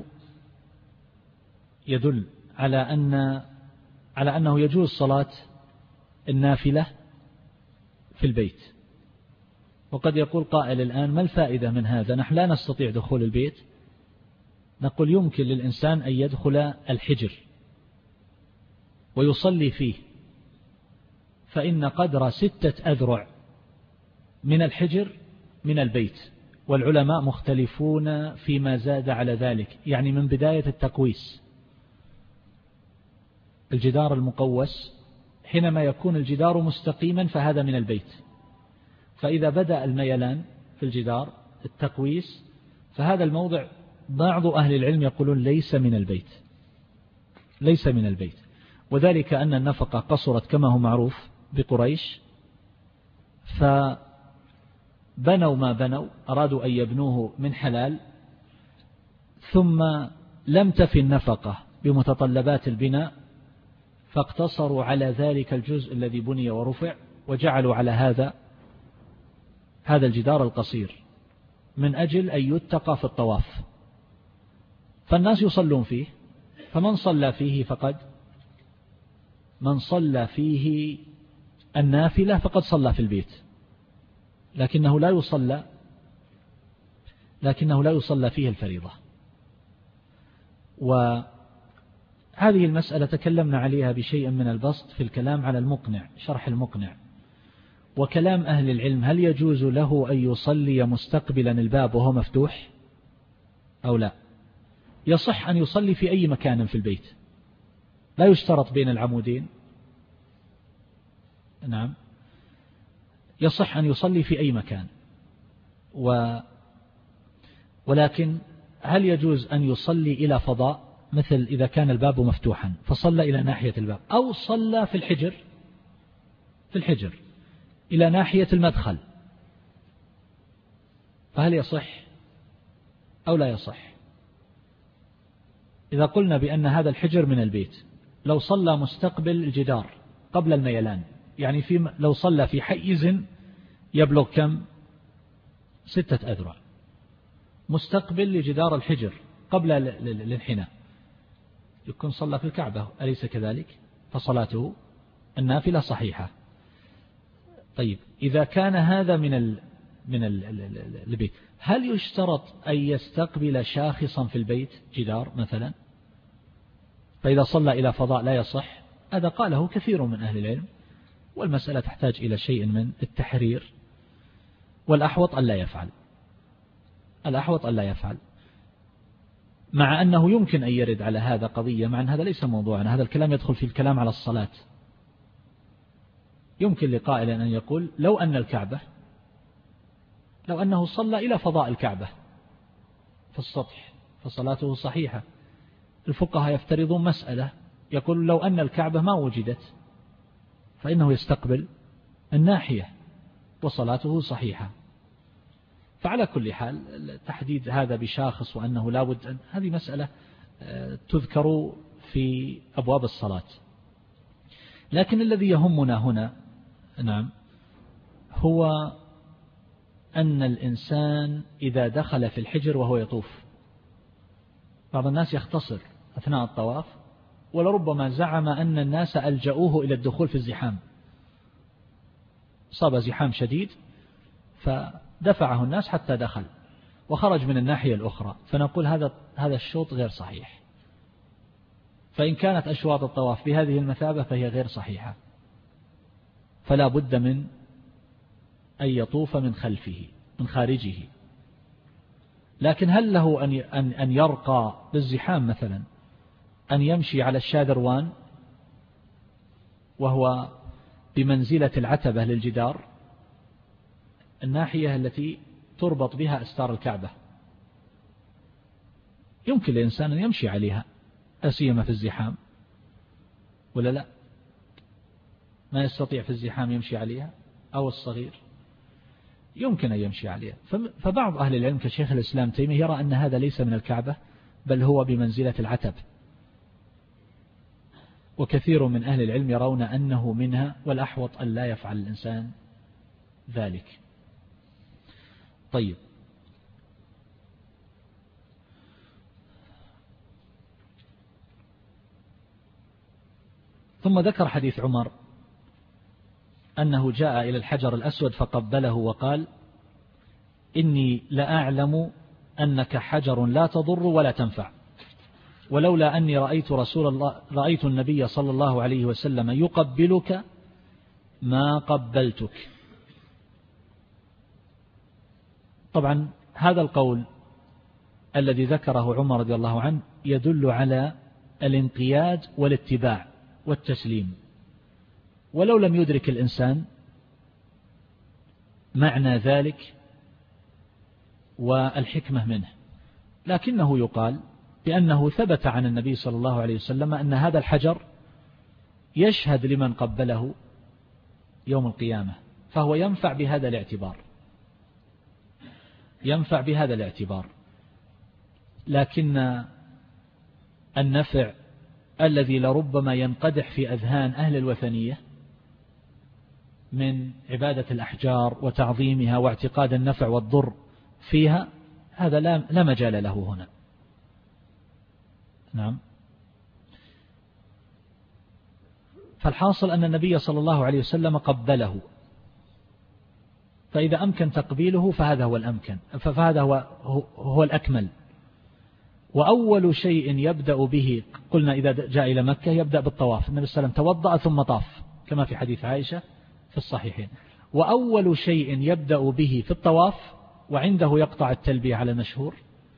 يدل على أن على أنه يجوز صلاة النافلة في البيت. وقد يقول قائل الآن ما الفائدة من هذا؟ نحن لا نستطيع دخول البيت. نقول يمكن للإنسان أن يدخل الحجر ويصلي فيه، فإن قدر ستة أذرع من الحجر من البيت، والعلماء مختلفون فيما زاد على ذلك، يعني من بداية التقويس. الجدار المقوس حينما يكون الجدار مستقيما فهذا من البيت، فإذا بدأ الميلان في الجدار التقويس فهذا الموضع بعض أهل العلم يقولون ليس من البيت، ليس من البيت. وذلك أن النفقة قصرت كما هو معروف بقريش، فبنوا ما بنوا، أرادوا أن يبنوه من حلال، ثم لم تفي النفقة بمتطلبات البناء، فاقتصروا على ذلك الجزء الذي بني ورفع، وجعلوا على هذا هذا الجدار القصير من أجل أن يتقى في الطواف. فالناس يصلون فيه، فمن صلى فيه فقد من صلى فيه النافلة فقد صلى في البيت، لكنه لا يصلى لكنه لا يصلى فيه الفريضة. وهذه المسألة تكلمنا عليها بشيء من البسط في الكلام على المقنع، شرح المقنع. وكلام أهل العلم هل يجوز له أن يصلي مستقبلا الباب وهو مفتوح أو لا؟ يصح أن يصلي في أي مكان في البيت، لا يشترط بين العمودين. نعم، يصح أن يصلي في أي مكان، و ولكن هل يجوز أن يصلي إلى فضاء، مثل إذا كان الباب مفتوحا فصلى إلى ناحية الباب، أو صلى في الحجر في الحجر إلى ناحية المدخل، فهل يصح أو لا يصح؟ إذا قلنا بأن هذا الحجر من البيت، لو صلى مستقبل الجدار قبل الميلان، يعني في لو صلى في حيز يبلغ كم؟ ستة أذرع، مستقبل لجدار الحجر قبل الانحناء، يكون صلى في الكعبة، أليس كذلك؟ فصلاته النافلة صحيحة. طيب إذا كان هذا من ال من ال البيت، هل يشترط أن يستقبل شاخصا في البيت جدار مثلا، فإذا صلى إلى فضاء لا يصح؟ هذا قاله كثير من أهل العلم، والمسألة تحتاج إلى شيء من التحرير، والأحوط أن لا يفعل الأحوط أن لا يفعل مع أنه يمكن أن يرد على هذا قضية، مع أن هذا ليس موضوعنا، هذا الكلام يدخل في الكلام على الصلاة. يمكن لقائل أن يقول لو أن الكعبة لو أنه صلى إلى فضاء الكعبة في السطح فصلاته صحيحة. الفقهاء يفترضون مسألة، يقول لو أن الكعبة ما وجدت فإنه يستقبل الناحية وصلاته صحيحة. فعلى كل حال تحديد هذا بشاخص وأنه لا بد أن هذه مسألة تذكر في أبواب الصلاة. لكن الذي يهمنا هنا نعم هو أن الإنسان إذا دخل في الحجر وهو يطوف، بعض الناس يختصر أثناء الطواف ولربما زعم أن الناس ألجأوه إلى الدخول في الزحام، صاب زحام شديد فدفعه الناس حتى دخل وخرج من الناحية الأخرى، فنقول هذا هذا الشوط غير صحيح. فإن كانت أشواط الطواف بهذه المثابة فهي غير صحيحة، فلا بد من أن يطوف من خلفه من خارجه. لكن هل له أن أن يرقى بالزحام مثلا، أن يمشي على الشاذروان وهو بمنزلة العتبة للجدار، الناحية التي تربط بها أستار الكعبة، يمكن للإنسان أن يمشي عليها أسيما في الزحام ولا لا؟ ما يستطيع في الزحام يمشي عليها، أو الصغير يمكن أن يمشي عليها. فبعض أهل العلم كشيخ الإسلام تيمية يرى أن هذا ليس من الكعبة بل هو بمنزلة العتب، وكثير من أهل العلم يرون أنه منها، والأحوط أن لا يفعل الإنسان ذلك. طيب، ثم ذكر حديث عمر أنه جاء إلى الحجر الأسود فقبله وقال: إني لأعلم أنك حجر لا تضر ولا تنفع، ولولا أني رأيت رسول الله رأيت النبي صلى الله عليه وسلم يقبلك ما قبلتك. طبعا هذا القول الذي ذكره عمر رضي الله عنه يدل على الانقياد والاتباع والتسليم، ولو لم يدرك الإنسان معنى ذلك والحكمة منه، لكنه يقال بأنه ثبت عن النبي صلى الله عليه وسلم أن هذا الحجر يشهد لمن قبله يوم القيامة، فهو ينفع بهذا الاعتبار ينفع بهذا الاعتبار لكن النفع الذي لربما ينقدح في أذهان أهل الوثنية من عبادة الأحجار وتعظيمها واعتقاد النفع والضر فيها، هذا لا مجال له هنا. نعم. فالحاصل أن النبي صلى الله عليه وسلم قبله، فإذا أمكن تقبيله فهذا هو الأمكن، فهذا هو, هو الأكمل. وأول شيء يبدأ به قلنا إذا جاء إلى مكة يبدأ بالطواف، النبي صلى الله عليه وسلم توضأ ثم طاف كما في حديث عائشة في الصحيحين. وأول شيء يبدأ به في الطواف وعنده يقطع التلبية على المشهور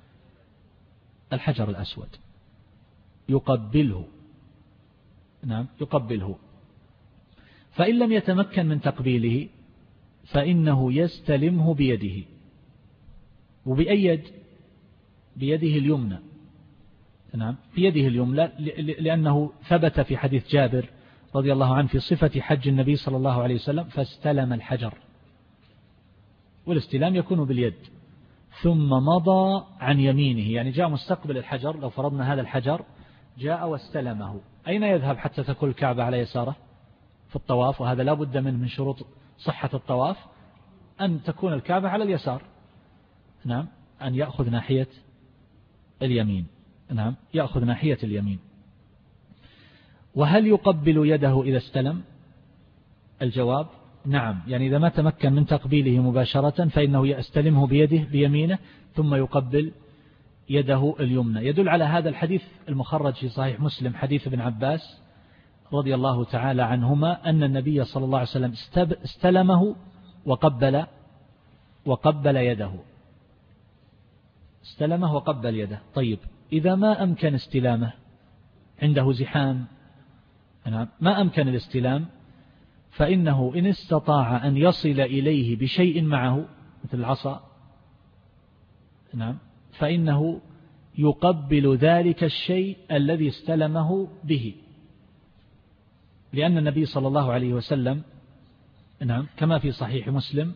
الحجر الأسود، يقبله. نعم، يقبله. فإن لم يتمكن من تقبيله فإنه يستلمه بيده، وبأي يد؟ بيده اليمنى. نعم، بيده اليمنى، لأنه ثبت في حديث جابر رضي الله عنه في صفة حج النبي صلى الله عليه وسلم: فاستلم الحجر، والاستلام يكون باليد، ثم مضى عن يمينه، يعني جاء مستقبل الحجر. لو فرضنا هذا الحجر جاء واستلمه، أين يذهب حتى تكون الكعبة على يساره؟ في الطواف، وهذا لا بد منه من شروط صحة الطواف أن تكون الكعبة على اليسار. نعم، أن يأخذ ناحية اليمين. نعم، يأخذ ناحية اليمين. وهل يقبل يده إذا استلم؟ الجواب نعم، يعني إذا ما تمكن من تقبيله مباشرة فإنه يستلمه بيده بيمينه ثم يقبل يده اليمنى. يدل على هذا الحديث المخرج في صحيح مسلم، حديث ابن عباس رضي الله تعالى عنهما أن النبي صلى الله عليه وسلم استلمه وقبل وقبل يده استلمه وقبل يده. طيب، إذا ما أمكن استلامه، عنده زحام، ما أمكن الاستلام، فإنه إن استطاع أن يصل إليه بشيء معه مثل العصا نعم فإنه يقبل ذلك الشيء الذي استلمه به، لأن النبي صلى الله عليه وسلم نعم كما في صحيح مسلم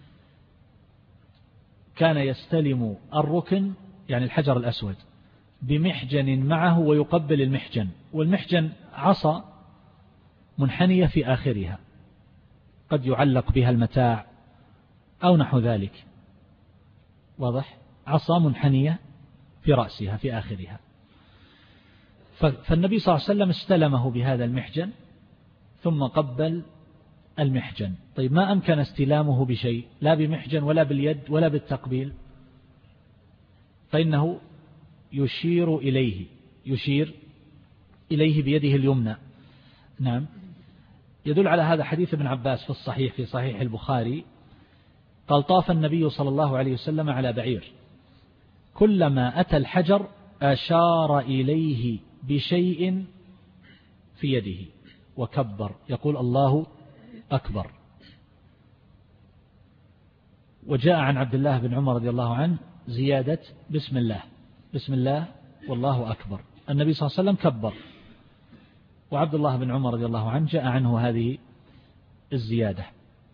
كان يستلم الركن يعني الحجر الأسود بمحجن معه ويقبل المحجن، والمحجن عصا منحنية في آخرها قد يعلق بها المتاع أو نحو ذلك، واضح؟ عصا منحنية في رأسها في آخرها. فالنبي صلى الله عليه وسلم استلمه بهذا المحجن ثم قبل المحجن. طيب ما أمكن استلامه بشيء لا بمحجن ولا باليد ولا بالتقبيل، فإنه يشير إليه يشير إليه بيده اليمنى. نعم يدل على هذا حديث ابن عباس في الصحيح في صحيح البخاري قال طاف النبي صلى الله عليه وسلم على بعير كلما أتى الحجر أشار إليه بشيء في يده وكبر يقول الله أكبر. وجاء عن عبد الله بن عمر رضي الله عنه زيادة بسم الله بسم الله والله أكبر، النبي صلى الله عليه وسلم كبر، وعبد الله بن عمر رضي الله عنه جاء عنه هذه الزيادة.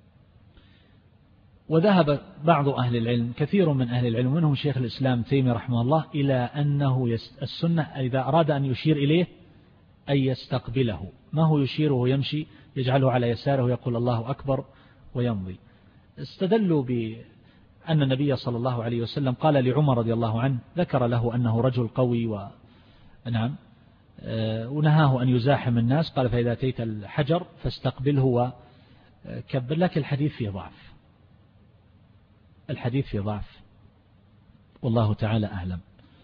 وذهب بعض أهل العلم كثير من أهل العلم منهم شيخ الإسلام تيمية رحمه الله إلى أنه السنة إذا أراد أن يشير إليه أن يستقبله، ما هو يشيره يمشي يجعله على يساره ويقول الله أكبر ويمضي. استدلوا بأن النبي صلى الله عليه وسلم قال لعمر رضي الله عنه ذكر له أنه رجل قوي و نعم ونهاه أن يزاحم الناس، قال فإذا أتيت الحجر فاستقبله وكبر، لكن الحديث فيه ضعف الحديث فيه ضعف والله تعالى أعلم.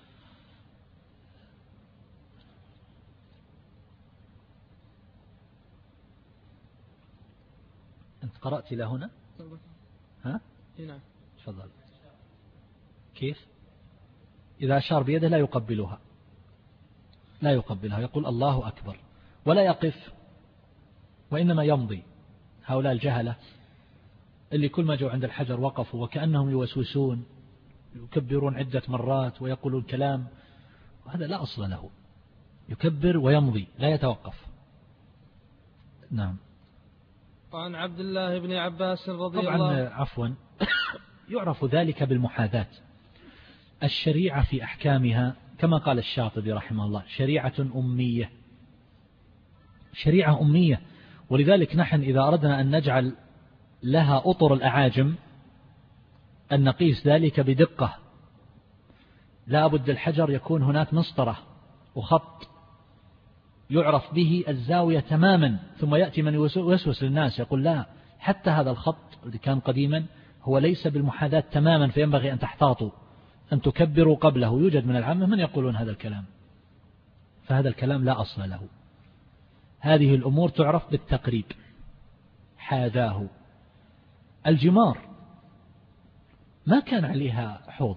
أنت قرأت إلى هنا؟ ها؟ نعم تفضل. كيف؟ إذا أشار بيده لا يقبلها لا يقبلها يقول الله أكبر ولا يقف وإنما يمضي. هؤلاء الجهلة اللي كل ما جو عند الحجر وقفوا وكأنهم يوسوسون يكبرون عدة مرات ويقولون كلام، وهذا لا أصل له، يكبر ويمضي لا يتوقف. نعم. وعن عبد الله بن عباس رضي طبعا الله عفوا يعرف ذلك بالمحاذاة. الشريعة في أحكامها كما قال الشاطبي رحمه الله شريعة أمية شريعة أمية، ولذلك نحن إذا أردنا أن نجعل لها أطر الأعاجم أن نقيس ذلك بدقة، لا بد الحجر يكون هناك مسطرة وخط يعرف به الزاوية تماما، ثم يأتي من يوسوس للناس يقول لا حتى هذا الخط الذي كان قديما هو ليس بالمحاذاة تماما فينبغي أن تحتاطوا أن تكبروا قبله. يوجد من العامة من يقولون هذا الكلام، فهذا الكلام لا أصل له. هذه الأمور تعرف بالتقريب. حاذاه. الجمار ما كان عليها حوض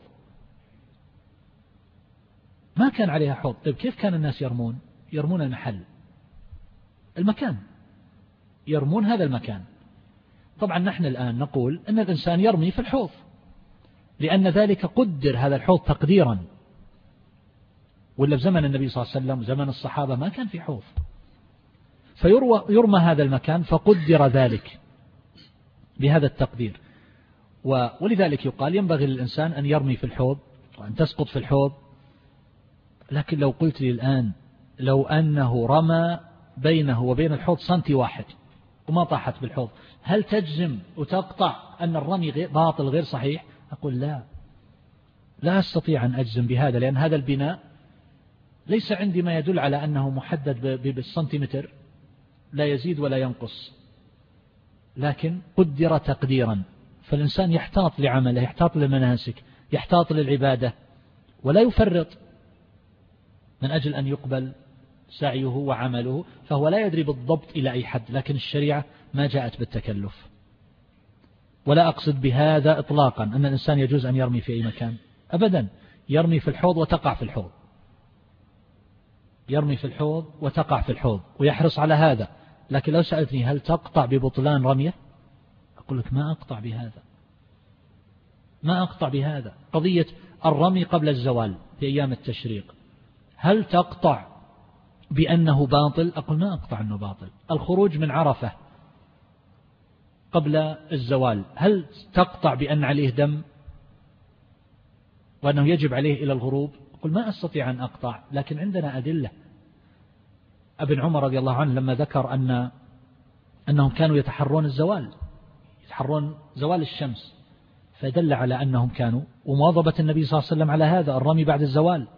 ما كان عليها حوض طيب كيف كان الناس يرمون؟ يرمون المحل المكان يرمون هذا المكان. طبعا نحن الآن نقول أن الإنسان يرمي في الحوض لأن ذلك قدر هذا الحوض تقديرا، ولا في زمن النبي صلى الله عليه وسلم زمن الصحابة ما كان في حوض، فيرمى هذا المكان فقدر ذلك بهذا التقدير. ولذلك يقال ينبغي للإنسان أن يرمي في الحوض وأن تسقط في الحوض. لكن لو قلت لي الآن لو أنه رمى بينه وبين الحوض سنتي واحد وما طاحت بالحوض، هل تجزم وتقطع أن الرمي باطل غير صحيح؟ أقول لا لا أستطيع أن أجزم بهذا، لأن هذا البناء ليس عندي ما يدل على أنه محدد بالسنتيمتر، لا يزيد ولا ينقص، لكن قدر تقديرا. فالإنسان يحتاط لعمله، يحتاط للمناسك، يحتاط للعبادة، ولا يفرط من أجل أن يقبل سعيه وعمله، فهو لا يدري بالضبط إلى أي حد. لكن الشريعة ما جاءت بالتكلف، ولا أقصد بهذا إطلاقا أن الإنسان يجوز أن يرمي في أي مكان أبدا. يرمي في الحوض وتقع في الحوض، يرمي في الحوض وتقع في الحوض، ويحرص على هذا لكن لو سألتني هل تقطع ببطلان رمية، أقول لك ما أقطع بهذا، ما أقطع بهذا. قضية الرمي قبل الزوال في أيام التشريق هل تقطع بأنه باطل؟ أقول ما أقطع أنه باطل. الخروج من عرفة قبل الزوال هل تقطع بأن عليه دم وأنه يجب عليه إلى الغروب؟ أقول ما أستطيع أن أقطع، لكن عندنا أدلة. ابن عمر رضي الله عنه لما ذكر أن أنهم كانوا يتحرون الزوال، يتحرون زوال الشمس، فدل على أنهم كانوا، ومواظبة النبي صلى الله عليه وسلم على هذا الرمي بعد الزوال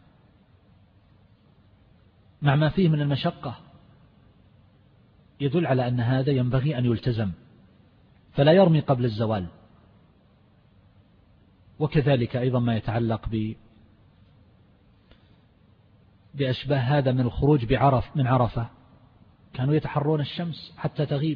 مع ما فيه من المشقة، يدل على أن هذا ينبغي أن يلتزم، فلا يرمي قبل الزوال. وكذلك أيضا ما يتعلق ب بأشباه هذا من الخروج بعرف من عرفة، كانوا يتحرون الشمس حتى تغيب،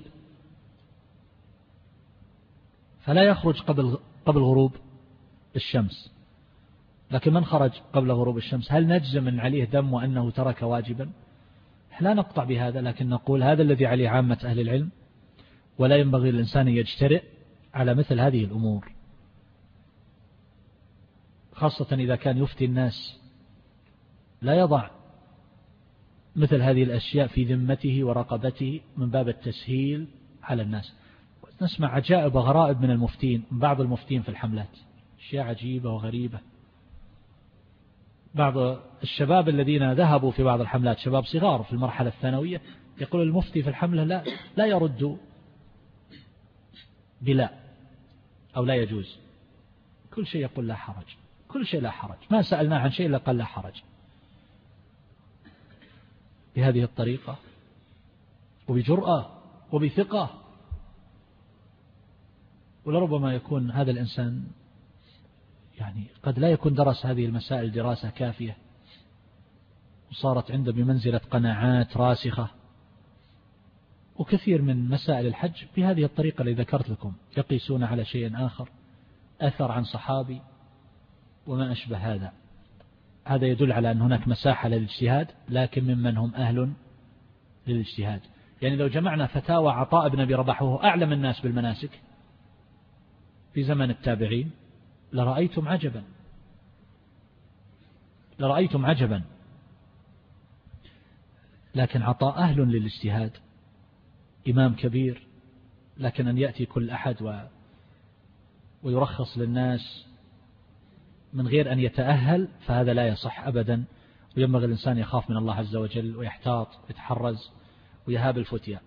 فلا يخرج قبل قبل غروب الشمس. لكن من خرج قبل غروب الشمس هل نجزم أن عليه دم وأنه ترك واجبا؟ لا نقطع بهذا، لكن نقول هذا الذي عليه عامة أهل العلم، ولا ينبغي للإنسان يجترئ على مثل هذه الأمور، خاصة إذا كان يفتي الناس، لا يضع مثل هذه الأشياء في ذمته ورقبته من باب التسهيل على الناس. نسمع عجائب وغرائب من المفتين، من بعض المفتين في الحملات، أشياء عجيبة وغريبة. بعض الشباب الذين ذهبوا في بعض الحملات، شباب صغار في المرحلة الثانوية، يقول المفتي في الحملة لا لا يرد بلا أو لا يجوز، كل شيء يقول لا حرج، كل شيء لا حرج، ما سألناه عن شيء إلا قال لا حرج. بهذه الطريقة وبجرأة وبثقة. ولربما يكون هذا الإنسان يعني قد لا يكون درس هذه المسائل دراسة كافية، وصارت عنده بمنزلة قناعات راسخة. وكثير من مسائل الحج بهذه الطريقة اللي ذكرت لكم، يقيسون على شيء آخر، أثر عن صحابي وما أشبه هذا. هذا يدل على أن هناك مساحة للاجتهاد، لكن ممن هم أهل للاجتهاد. يعني لو جمعنا فتاوى عطاء بن أبي رباح وهو أعلم الناس بالمناسك في زمن التابعين لرأيتم عجبا، لرأيتم عجبا. لكن عطاء أهل للاجتهاد، إمام كبير، لكن أن يأتي كل أحد و ويرخص للناس من غير أن يتأهل فهذا لا يصح أبدا. وينبغي الإنسان يخاف من الله عز وجل ويحتاط ويتحرز ويهاب الفتية.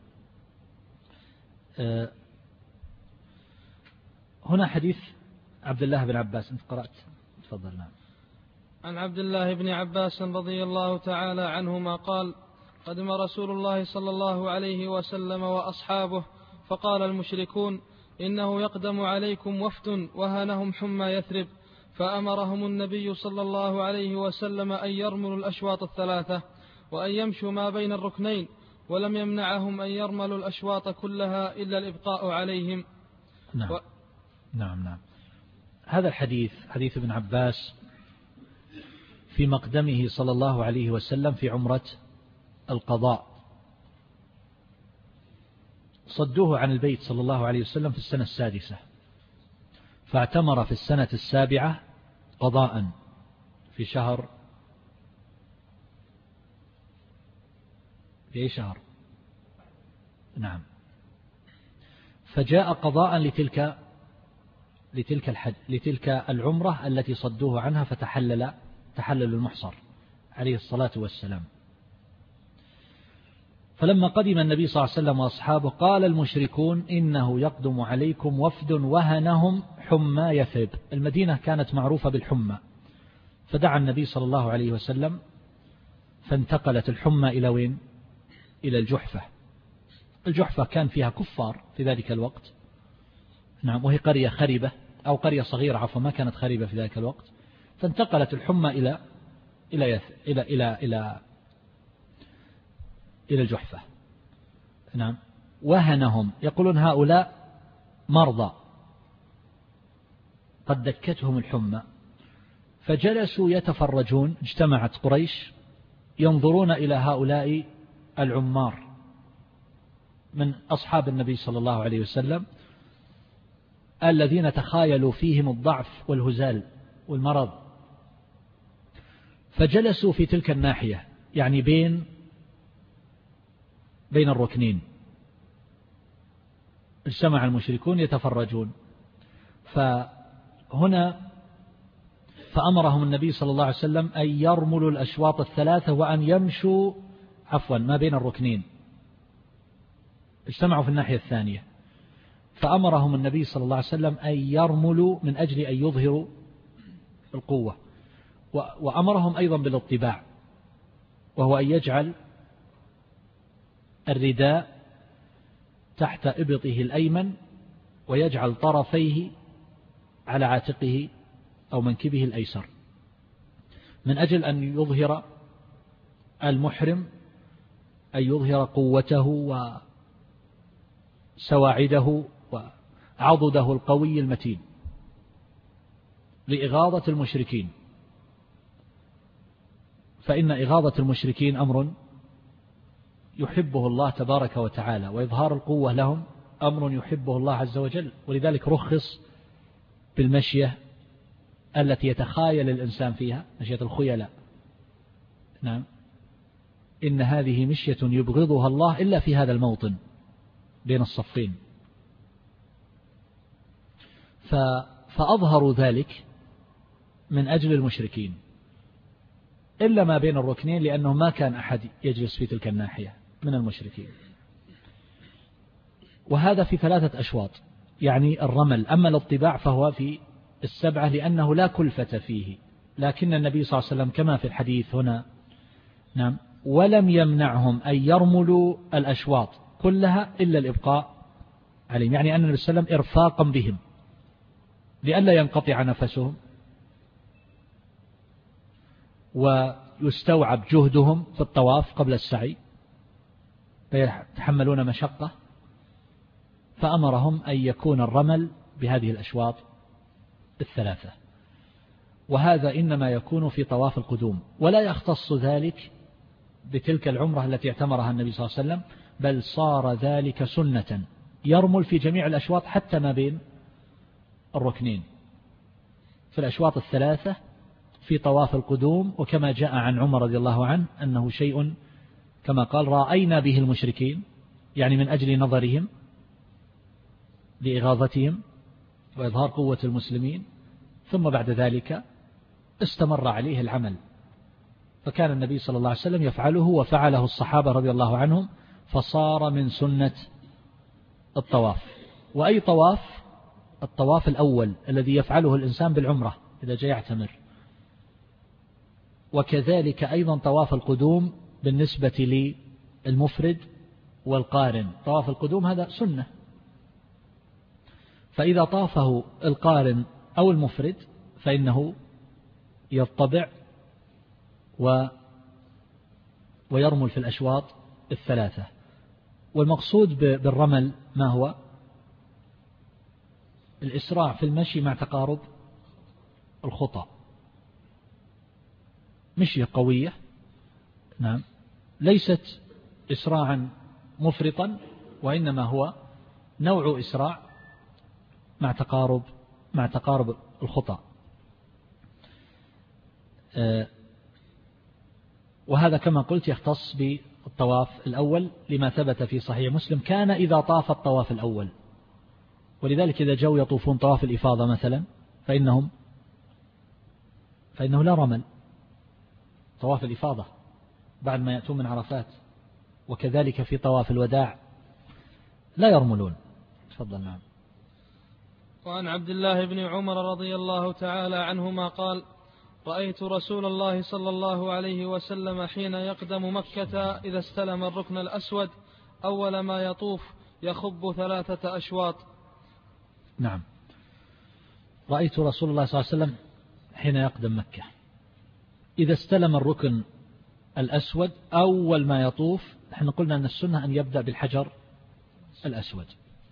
هنا حديث عبد الله بن عباس، أنت قرأت، تفضل. نعم. عن عبد الله بن عباس رضي الله تعالى عنهما قال: قدم رسول الله صلى الله عليه وسلم وأصحابه، فقال المشركون: إنه يقدم عليكم وفد وهنهم حمى يثرب، فأمرهم النبي صلى الله عليه وسلم أن يرملوا الأشواط الثلاثة وأن يمشوا ما بين الركنين، ولم يمنعهم أن يرملوا الأشواط كلها إلا الإبقاء عليهم. نعم. و... نعم نعم. هذا الحديث حديث ابن عباس في مقدمه صلى الله عليه وسلم في عمرة القضاء. صدوه عن البيت صلى الله عليه وسلم في السنة السادسة، فاعتمر في السنة السابعة قضاء في شهر، في أي شهر؟ نعم. فجاء قضاء لتلك لتلك الحج لتلك العمرة التي صدوه عنها، فتحلل تحلل المحصر عليه الصلاة والسلام. فلما قدم النبي صلى الله عليه وسلم وأصحابه قال المشركون: إنه يقدم عليكم وفد وهنهم حمى يثرب. المدينة كانت معروفة بالحمى، فدعا النبي صلى الله عليه وسلم فانتقلت الحمى إلى وين؟ إلى الجحفة. الجحفة كان فيها كفار في ذلك الوقت، نعم، وهي قرية خريبة أو قرية صغيرة، عفوا، ما كانت خريبة في ذلك الوقت. فانتقلت الحمى إلى إلى يث... إلى إلى إلى إلى الجحفة، نعم. وهنهم، يقولون هؤلاء مرضى قد دكتهم الحمى، فجلسوا يتفرجون. اجتمعت قريش ينظرون إلى هؤلاء العمار من أصحاب النبي صلى الله عليه وسلم الذين تخايلوا فيهم الضعف والهزال والمرض، فجلسوا في تلك الناحية، يعني بين بين الركنين، اجتمع المشركون يتفرجون. فهنا فأمرهم النبي صلى الله عليه وسلم أن يرملوا الأشواط الثلاثة وأن يمشوا عفوا ما بين الركنين، اجتمعوا في الناحية الثانية، فأمرهم النبي صلى الله عليه وسلم أن يرملوا من أجل أن يظهروا القوة، وأمرهم أيضا بالاطباع، وهو أن يجعل الرداء تحت إبطه الأيمن ويجعل طرفيه على عاتقه أو منكبه الأيسر، من أجل أن يظهر المحرم أن يظهر قوته وسواعده وعضده القوي المتين لإغاظة المشركين. فإن إغاظة المشركين أمر يحبه الله تبارك وتعالى، وإظهار القوة لهم أمر يحبه الله عز وجل، ولذلك رخص بالمشية التي يتخايل الإنسان فيها، مشية الخيلاء. نعم، إن هذه مشية يبغضها الله إلا في هذا الموطن بين الصفين. فأظهروا ذلك من أجل المشركين، إلا ما بين الركنين، لأنه ما كان أحد يجلس في تلك الناحية من المشركين. وهذا في ثلاثة أشواط، يعني الرمل. أما الاطباع فهو في السبعة لأنه لا كلفة فيه، لكن النبي صلى الله عليه وسلم كما في الحديث هنا نعم ولم يمنعهم أن يرملوا الأشواط كلها إلا الإبقاء عليهم، يعني أن النبي صلى الله عليه وسلم إرفاقا بهم لئلا ينقطع نفسهم ويستوعب جهدهم في الطواف قبل السعي فيتحملون مشقة، فأمرهم أن يكون الرمل بهذه الأشواط الثلاثة. وهذا إنما يكون في طواف القدوم، ولا يختص ذلك بتلك العمرة التي اعتمرها النبي صلى الله عليه وسلم، بل صار ذلك سنة، يرمل في جميع الأشواط حتى ما بين الركنين في الأشواط الثلاثة في طواف القدوم. وكما جاء عن عمر رضي الله عنه أنه شيء كما قال رأينا به المشركين، يعني من أجل نظرهم لإغاظتهم وإظهار قوة المسلمين، ثم بعد ذلك استمر عليه العمل، فكان النبي صلى الله عليه وسلم يفعله وفعله الصحابة رضي الله عنهم، فصار من سنة الطواف. وأي طواف؟ الطواف الأول الذي يفعله الإنسان بالعمرة إذا جاء يعتمر، وكذلك أيضا طواف القدوم بالنسبة للمفرد والقارن. طواف القدوم هذا سنة، فإذا طافه القارن أو المفرد فإنه يطبع و ويرمل في الأشواط الثلاثة. والمقصود بالرمل ما هو؟ الإسراع في المشي مع تقارب الخطى، مشية قوية نعم، ليست إسراعا مفرطا، وإنما هو نوع إسراع مع تقارب مع تقارب الخطى. وهذا كما قلت يختص بالطواف الأول لما ثبت في صحيح مسلم كان إذا طاف الطواف الأول. ولذلك إذا جو يطوفون طواف الإفاضة مثلا فإنهم فإنه لا رمل، طواف الإفاضة بعد ما يأتون من عرفات، وكذلك في طواف الوداع لا يرملون. تفضل. نعم. وعن عبد الله بن عمر رضي الله تعالى عنهما قال: رأيت رسول الله صلى الله عليه وسلم حين يقدم مكة إذا استلم الركن الأسود أول ما يطوف يخب ثلاثة أشواط. نعم، رأيت رسول الله صلى الله عليه وسلم حين يقدم مكة إذا استلم الركن الأسود أول ما يطوف. نحن قلنا أن السنة أن يبدأ بالحجر الأسود.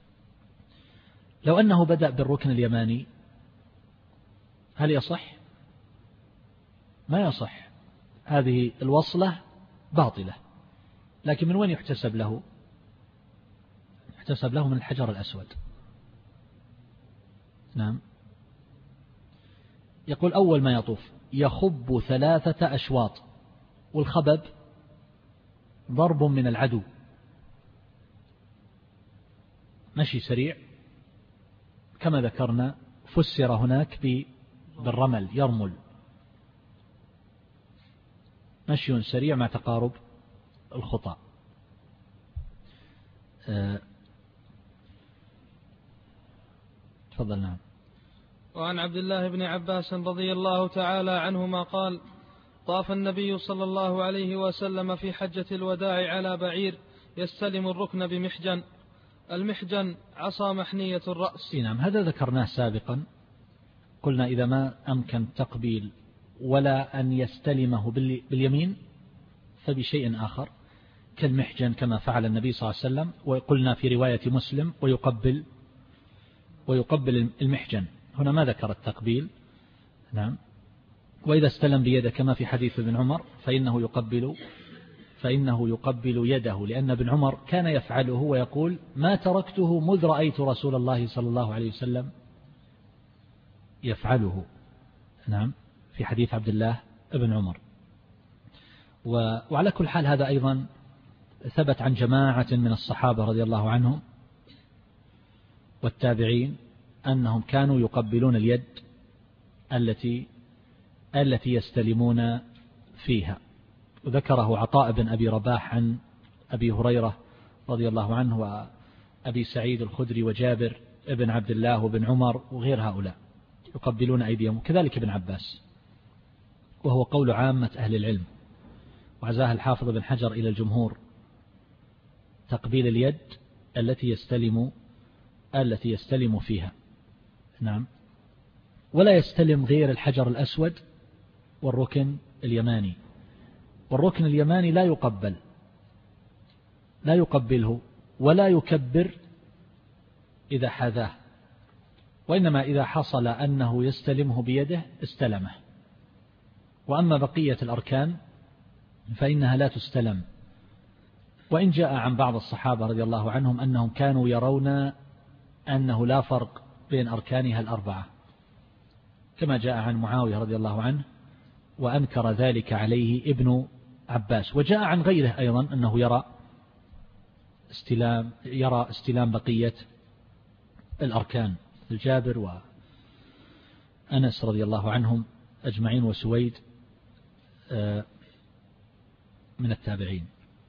لو أنه بدأ بالركن اليماني هل يصح؟ ما يصح، هذه الوصلة باطلة. لكن من وين يحتسب له؟ يحتسب له من الحجر الأسود. نعم. يقول أول ما يطوف يخب ثلاثة أشواط، والخبب ضرب من العدو، مشي سريع كما ذكرنا، فسر هناك بالرمل، يرمل، مشي سريع مع تقارب الخطى. أه تفضل. نعم. وعن عبد الله بن عباس رضي الله تعالى عنهما قال: طاف النبي صلى الله عليه وسلم في حجة الوداع على بعير يستلم الركن بمحجن. المحجن عصا محنية الرأس. نعم، هذا ذكرناه سابقا، قلنا إذا ما أمكن تقبيل ولا أن يستلمه باليمين فبشيء آخر كالمحجن كما فعل النبي صلى الله عليه وسلم، وقلنا في رواية مسلم ويقبل ويقبل المحجن، هنا ما ذكر التقبيل. نعم. وإذا استلم بيده كما في حديث ابن عمر فإنه يقبل فإنه يقبل يده، لأن ابن عمر كان يفعله ويقول: ما تركته مذ رأيت رسول الله صلى الله عليه وسلم يفعله. نعم، في حديث عبد الله ابن عمر. وعلى كل حال هذا أيضا ثبت عن جماعة من الصحابة رضي الله عنهم والتابعين أنهم كانوا يقبلون اليد التي التي يستلمون فيها، وذكره عطاء بن أبي رباح عن أبي هريرة رضي الله عنه وأبي سعيد الخدري وجابر ابن عبد الله وابن عمر وغير هؤلاء يقبلون أيديهم، وكذلك ابن عباس، وهو قول عامة أهل العلم، وعزاه الحافظ بن حجر إلى الجمهور تقبيل اليد التي يستلم التي يستلم فيها. نعم. ولا يستلم غير الحجر الأسود والركن اليماني، والركن اليماني لا يقبل لا يقبله ولا يكبر إذا حاذاه، وإنما إذا حصل أنه يستلمه بيده استلمه، وأما بقية الأركان فإنها لا تستلم. وإن جاء عن بعض الصحابة رضي الله عنهم أنهم كانوا يرون أنه لا فرق بين أركانها الأربعة، كما جاء عن معاوية رضي الله عنه وأنكر ذلك عليه ابن عباس. وجاء عن غيره أيضا أنه يرى استلام يرى استلام بقية الأركان، الجابر وأنس رضي الله عنهم أجمعين وسويد من التابعين.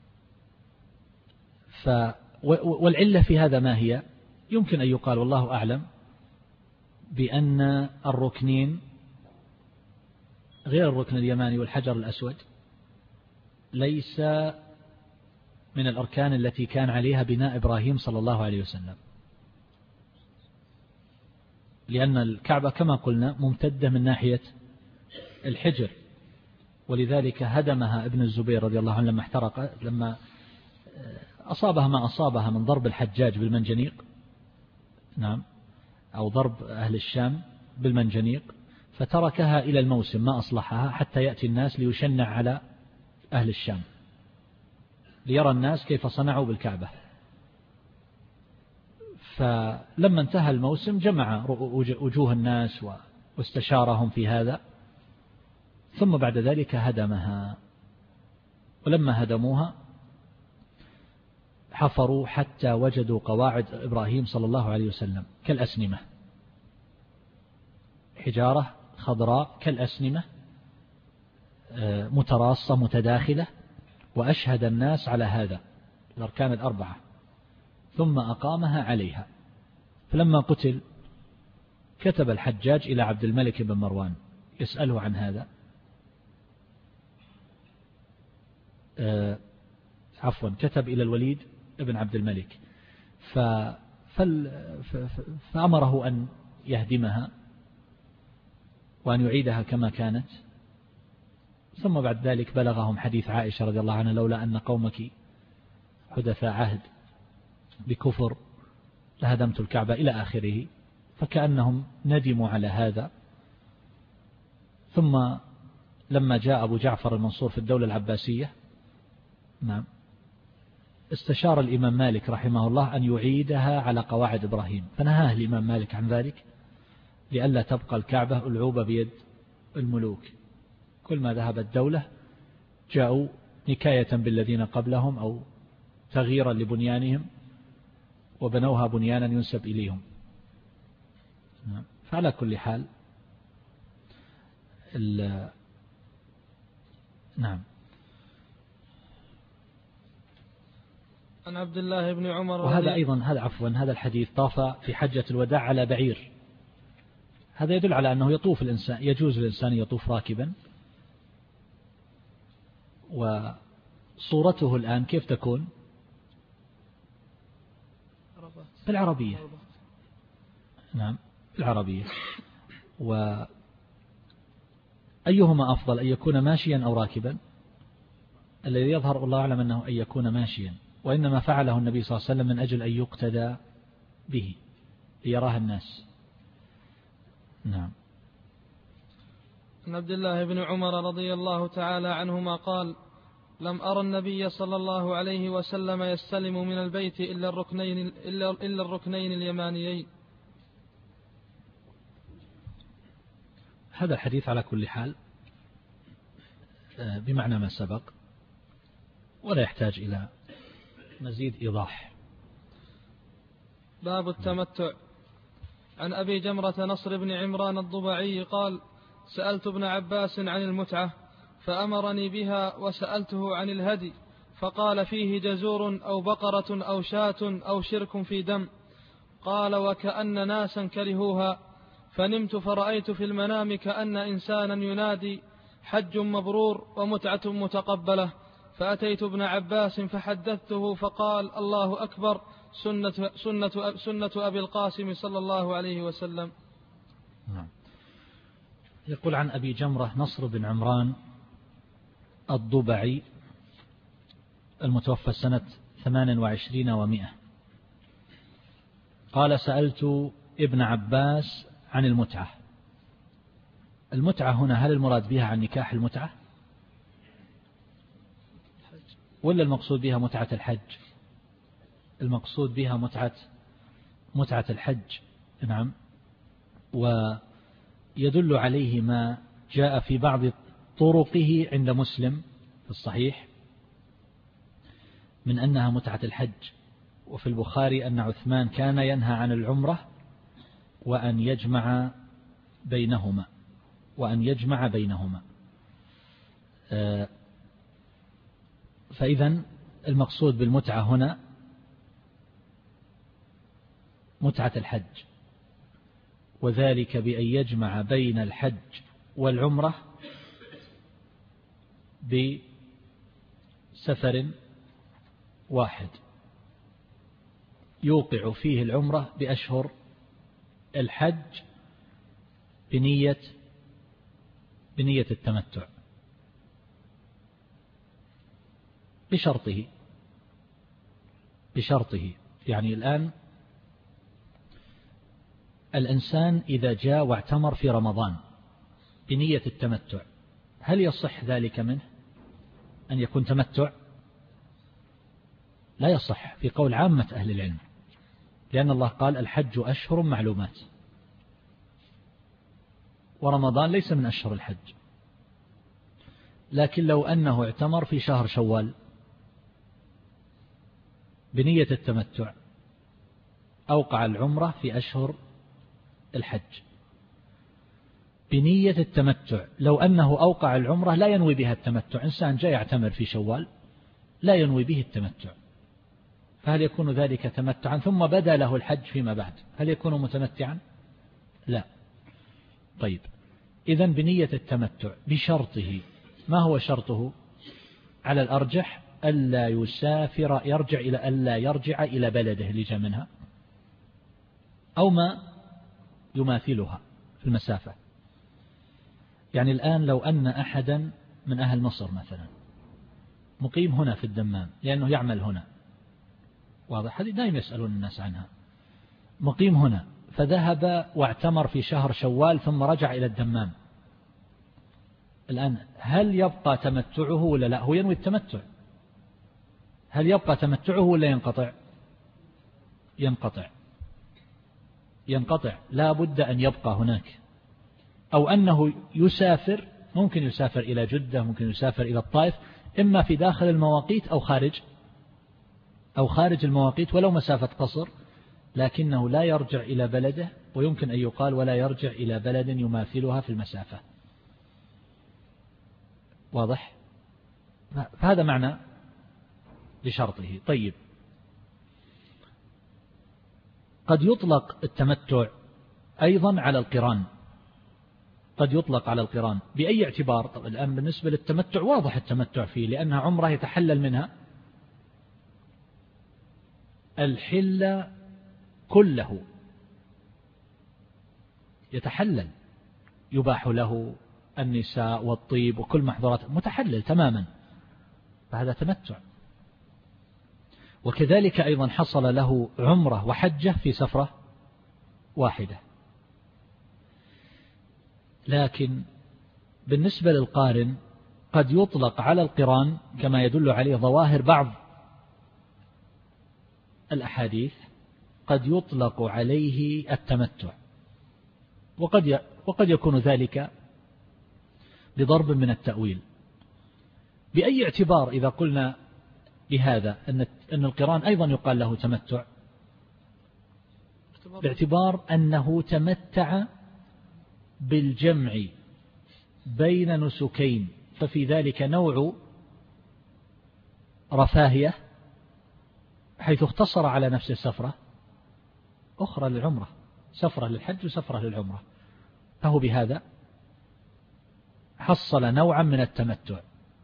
ف والعلة في هذا ما هي؟ يمكن أن يقال والله أعلم بأن الركنين غير الركن اليماني والحجر الأسود ليس من الأركان التي كان عليها بناء إبراهيم صلى الله عليه وسلم، لأن الكعبة كما قلنا ممتدة من ناحية الحجر، ولذلك هدمها ابن الزبير رضي الله عنه لما احترق، لما أصابها ما أصابها من ضرب الحجاج بالمنجنيق، نعم، أو ضرب أهل الشام بالمنجنيق، فتركها إلى الموسم ما أصلحها حتى يأتي الناس ليشنع على أهل الشام، ليرى الناس كيف صنعوا بالكعبة. فلما انتهى الموسم جمع وجوه الناس واستشارهم في هذا، ثم بعد ذلك هدمها. ولما هدموها حفروا حتى وجدوا قواعد إبراهيم صلى الله عليه وسلم كالأسنمة، حجارة خضراء كالأسنمة متراصة متداخلة، وأشهد الناس على هذا الأركان الأربعة، ثم أقامها عليها. فلما قتل كتب الحجاج إلى عبد الملك بن مروان يسأله عن هذا، عفوا كتب إلى الوليد ابن عبد الملك فأمره أن يهدمها وأن يعيدها كما كانت. ثم بعد ذلك بلغهم حديث عائشة رضي الله عنها: لولا أن قومك حدثاء عهد بكفر لهدمت الكعبة إلى آخره، فكأنهم ندموا على هذا. ثم لما جاء أبو جعفر المنصور في الدولة العباسية، نعم، استشار الإمام مالك رحمه الله أن يعيدها على قواعد إبراهيم، فنهاه الإمام مالك عن ذلك لئلا تبقى الكعبة ألعوبة بيد الملوك. كل ما ذهبت دولة جاءوا نكاية بالذين قبلهم أو تغييرا لبنيانهم وبنوها بنيانا ينسب إليهم. فعلى كل حال نعم. عن عبد الله بن عمر، وهذا أيضا هذا عفوا هذا الحديث طاف في حجة الوداع على بعير، هذا يدل على أنه يطوف الإنسان، يجوز للإنسان يطوف راكبا. وصورته الآن كيف تكون؟ بالعربية، نعم بالعربية. وأيهما أفضل، أن يكون ماشيا أو راكبا؟ الذي يظهر الله أعلم أنه أن يكون ماشيا، وإنما فعله النبي صلى الله عليه وسلم من أجل أن يقتدى به ليراه الناس. نعم. عن عبد الله بن عمر رضي الله تعالى عنهما قال: لم أرى النبي صلى الله عليه وسلم يستلم من البيت إلا الركنين, إلا, إلا الركنين اليمانيين. هذا الحديث على كل حال بمعنى ما سبق ولا يحتاج إلى مزيد إيضاح. باب التمتع. عن أبي جمرة نصر بن عمران الضبعي قال: سألت ابن عباس عن المتعة فأمرني بها، وسألته عن الهدي فقال: فيه جزور أو بقرة أو شاة أو شرك في دم. قال: وكأن ناسا كرهوها، فنمت فرأيت في المنام كأن إنسانا ينادي: حج مبرور ومتعة متقبلة. فأتيت ابن عباس فحدثته فقال: الله أكبر، سنة, سنة, سنة أبي القاسم صلى الله عليه وسلم. يقول عن أبي جمرة نصر بن عمران الضبعي المتوفى سنة ثمان وعشرين ومئة قال: سألت ابن عباس عن المتعة. المتعة هنا هل المراد بها عن نكاح المتعة ولا المقصود بها متعة الحج؟ المقصود بها متعة متعة الحج. نعم. ويدل عليه ما جاء في بعض طرقه عند مسلم في الصحيح من أنها متعة الحج. وفي البخاري أن عثمان كان ينهى عن العمرة وأن يجمع بينهما وأن يجمع بينهما فإذا المقصود بالمتعة هنا متعة الحج، وذلك بأن يجمع بين الحج والعمرة بسفر واحد يوقع فيه العمرة بأشهر الحج بنية بنية التمتع بشرطه بشرطه يعني الآن الإنسان إذا جاء واعتمر في رمضان بنية التمتع، هل يصح ذلك منه أن يكون تمتع؟ لا يصح في قول عامة أهل العلم، لأن الله قال: الحج أشهر معلومات، ورمضان ليس من أشهر الحج. لكن لو أنه اعتمر في شهر شوال بنية التمتع أوقع العمرة في أشهر الحج بنية التمتع. لو أنه أوقع العمرة لا ينوي بها التمتع، إنسان جاء يعتمر في شوال لا ينوي به التمتع، فهل يكون ذلك تمتعا؟ ثم بدا له الحج فيما بعد، هل يكون متمتعا؟ لا. طيب، إذن بنية التمتع بشرطه. ما هو شرطه؟ على الأرجح ألا يسافر يرجع إلى ألا يرجع إلى بلده اللي جاء منها أو ما يماثلها في المسافة. يعني الآن لو أن أحدا من أهل مصر مثلا مقيم هنا في الدمام لأنه يعمل هنا، واضح، هذه دائما يسألون الناس عنها، مقيم هنا فذهب واعتمر في شهر شوال ثم رجع إلى الدمام، الآن هل يبقى تمتعه ولا لا؟ هو ينوي التمتع هل يبقى تمتعه ولا ينقطع؟ ينقطع ينقطع لا بد أن يبقى هناك، أو أنه يسافر، ممكن يسافر إلى جدة، ممكن يسافر إلى الطائف، إما في داخل المواقيت أو خارج أو خارج المواقيت ولو مسافة قصر، لكنه لا يرجع إلى بلده، ويمكن أن يقال ولا يرجع إلى بلد يماثلها في المسافة. واضح؟ فهذا معنى لشرطه. طيب، قد يطلق التمتع أيضا على القران، قد يطلق على القران بأي اعتبار؟ طب الآن بالنسبة للتمتع واضح التمتع فيه، لأنها عمره يتحلل منها الحل كله، يتحلل، يباح له النساء والطيب وكل محظورات، متحلل تماما، فهذا تمتع. وكذلك أيضا حصل له عمره وحجة في سفرة واحدة. لكن بالنسبة للقارن قد يطلق على القران كما يدل عليه ظواهر بعض الأحاديث، قد يطلق عليه التمتع، وقد وقد يكون ذلك بضرب من التأويل. بأي اعتبار إذا قلنا بهذا أن أن القران أيضا يقال له تمتع؟ باعتبار أنه تمتع بالجمع بين نسكين، ففي ذلك نوع رفاهية حيث اختصر على نفس السفرة أخرى للعمرة، سفرة للحج وسفرة للعمرة، فهو بهذا حصل نوعا من التمتع.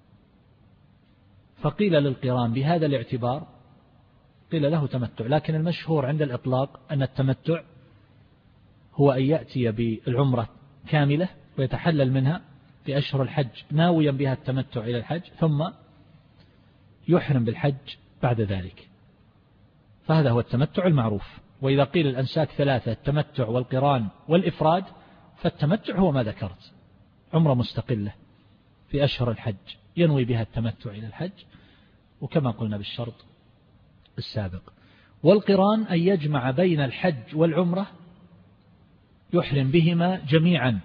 فقيل للقران بهذا الاعتبار قيل له تمتع، لكن المشهور عند الإطلاق أن التمتع هو أن يأتي بالعمرة كاملة ويتحلل منها في أشهر الحج ناويا بها التمتع إلى الحج، ثم يحرم بالحج بعد ذلك، فهذا هو التمتع المعروف. وإذا قيل الأنساك ثلاثة، التمتع والقران والإفراد، فالتمتع هو ما ذكرت، عمرة مستقلة في أشهر الحج ينوي بها التمتع إلى الحج، وكما قلنا بالشرط السابق. والقران أن يجمع بين الحج والعمرة، يحرم بهما جميعا،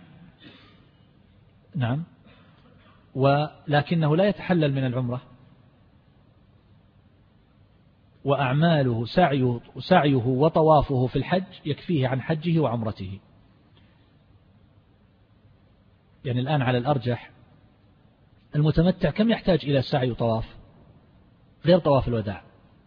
نعم، ولكنه لا يتحلل من العمرة، وأعماله سعيه, سعيه وطوافه في الحج يكفيه عن حجه وعمرته. يعني الآن على الأرجح المتمتع كم يحتاج إلى سعي وطواف غير طواف الوداع؟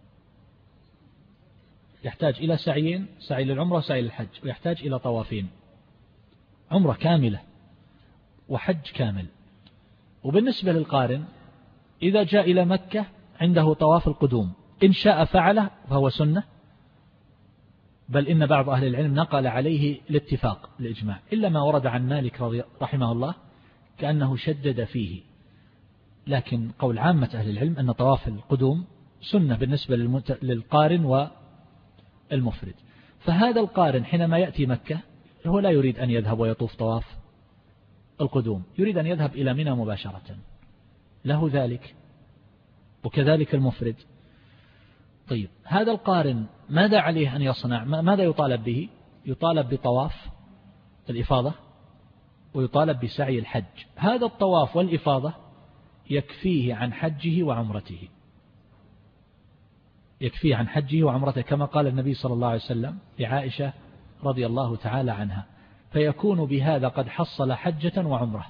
يحتاج إلى سعيين، سعي للعمرة وسعي للحج، ويحتاج إلى طوافين، عمرة كاملة وحج كامل. وبالنسبة للقارن إذا جاء إلى مكة عنده طواف القدوم، إن شاء فعله فهو سنة، بل إن بعض أهل العلم نقل عليه الاتفاق الإجماع، إلا ما ورد عن مالك رحمه الله كأنه شدد فيه، لكن قول عامة أهل العلم أن طواف القدوم سنة بالنسبة للقارن والمفرد. فهذا القارن حينما يأتي مكة هو لا يريد أن يذهب ويطوف طواف القدوم، يريد أن يذهب إلى منى مباشرة، له ذلك، وكذلك المفرد. طيب، هذا القارن ماذا عليه أن يصنع؟ ماذا يطالب به؟ يطالب بطواف الإفاضة ويطالب بسعي الحج. هذا الطواف والإفاضة يكفيه عن حجه وعمرته، يكفيه عن حجه وعمرته، كما قال النبي صلى الله عليه وسلم لعائشة رضي الله تعالى عنها، فيكون بهذا قد حصل حجة وعمرة.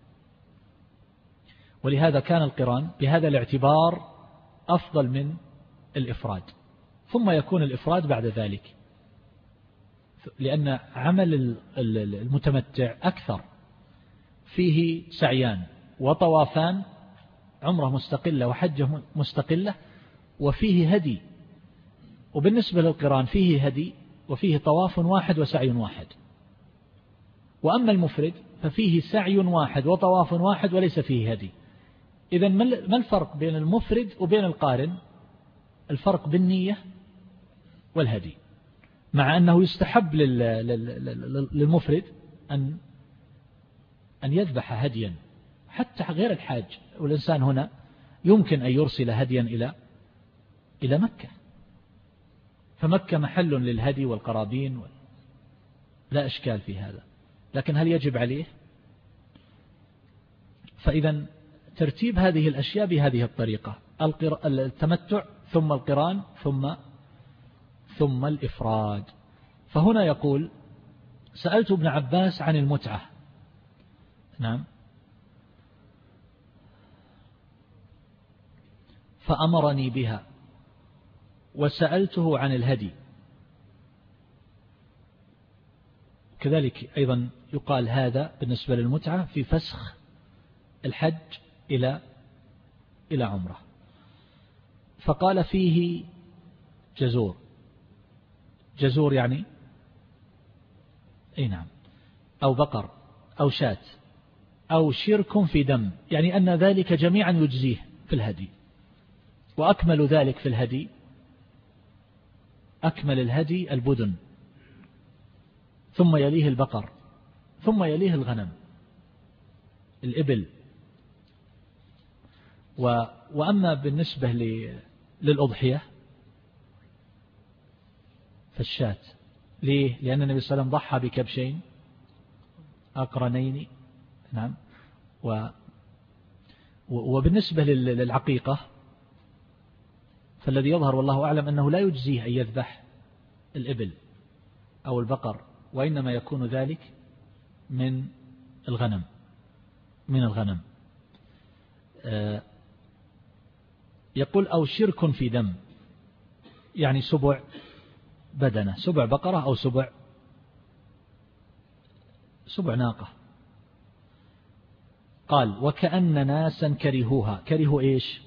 ولهذا كان القران بهذا الاعتبار أفضل من الإفراد، ثم يكون الإفراد بعد ذلك، لأن عمل المتمتع أكثر، فيه سعيان وطوافان، عمرة مستقلة وحجة مستقلة، وفيه هدي. وبالنسبة للقران فيه هدي وفيه طواف واحد وسعي واحد. وأما المفرد ففيه سعي واحد وطواف واحد وليس فيه هدي. إذن ما الفرق بين المفرد وبين القارن؟ الفرق بالنية والهدي، مع أنه يستحب للمفرد أن أن يذبح هديا حتى غير الحاج، والإنسان هنا يمكن أن يرسل هديا إلى إلى مكة، فمكة محل للهدي والقرابين، لا إشكال في هذا. لكن هل يجب عليه؟ فإذا ترتيب هذه الأشياء بهذه الطريقة: التمتع ثم القران ثم ثم الإفراد. فهنا يقول: سألت ابن عباس عن المتعة. نعم. فأمرني بها، وسألته عن الهدي. كذلك أيضا يقال هذا بالنسبة للمتعة في فسخ الحج إلى إلى عمره. فقال: فيه جزور. جزور يعني أي نعم، أو بقر أو شاة أو شرك في دم، يعني أن ذلك جميعا يجزيه في الهدي. وأكمل ذلك في الهدي، أكمل الهدي البدن، ثم يليه البقر، ثم يليه الغنم، الإبل. و وأما بالنسبة للأضحية فالشاة. ليه؟ لأن النبي صلى الله عليه وسلم ضحى بكبشين أقرنين. نعم. و وبالنسبة للعقيقة فالذي يظهر والله أعلم أنه لا يجزيه أن يذبح الإبل أو البقر، وإنما يكون ذلك من الغنم من الغنم. يقول: أو شرك في دم، يعني سبع بدنة، سبع بقرة أو سبع سبع ناقة. قال: وكأن ناسا كرهوها. كرهوا إيش؟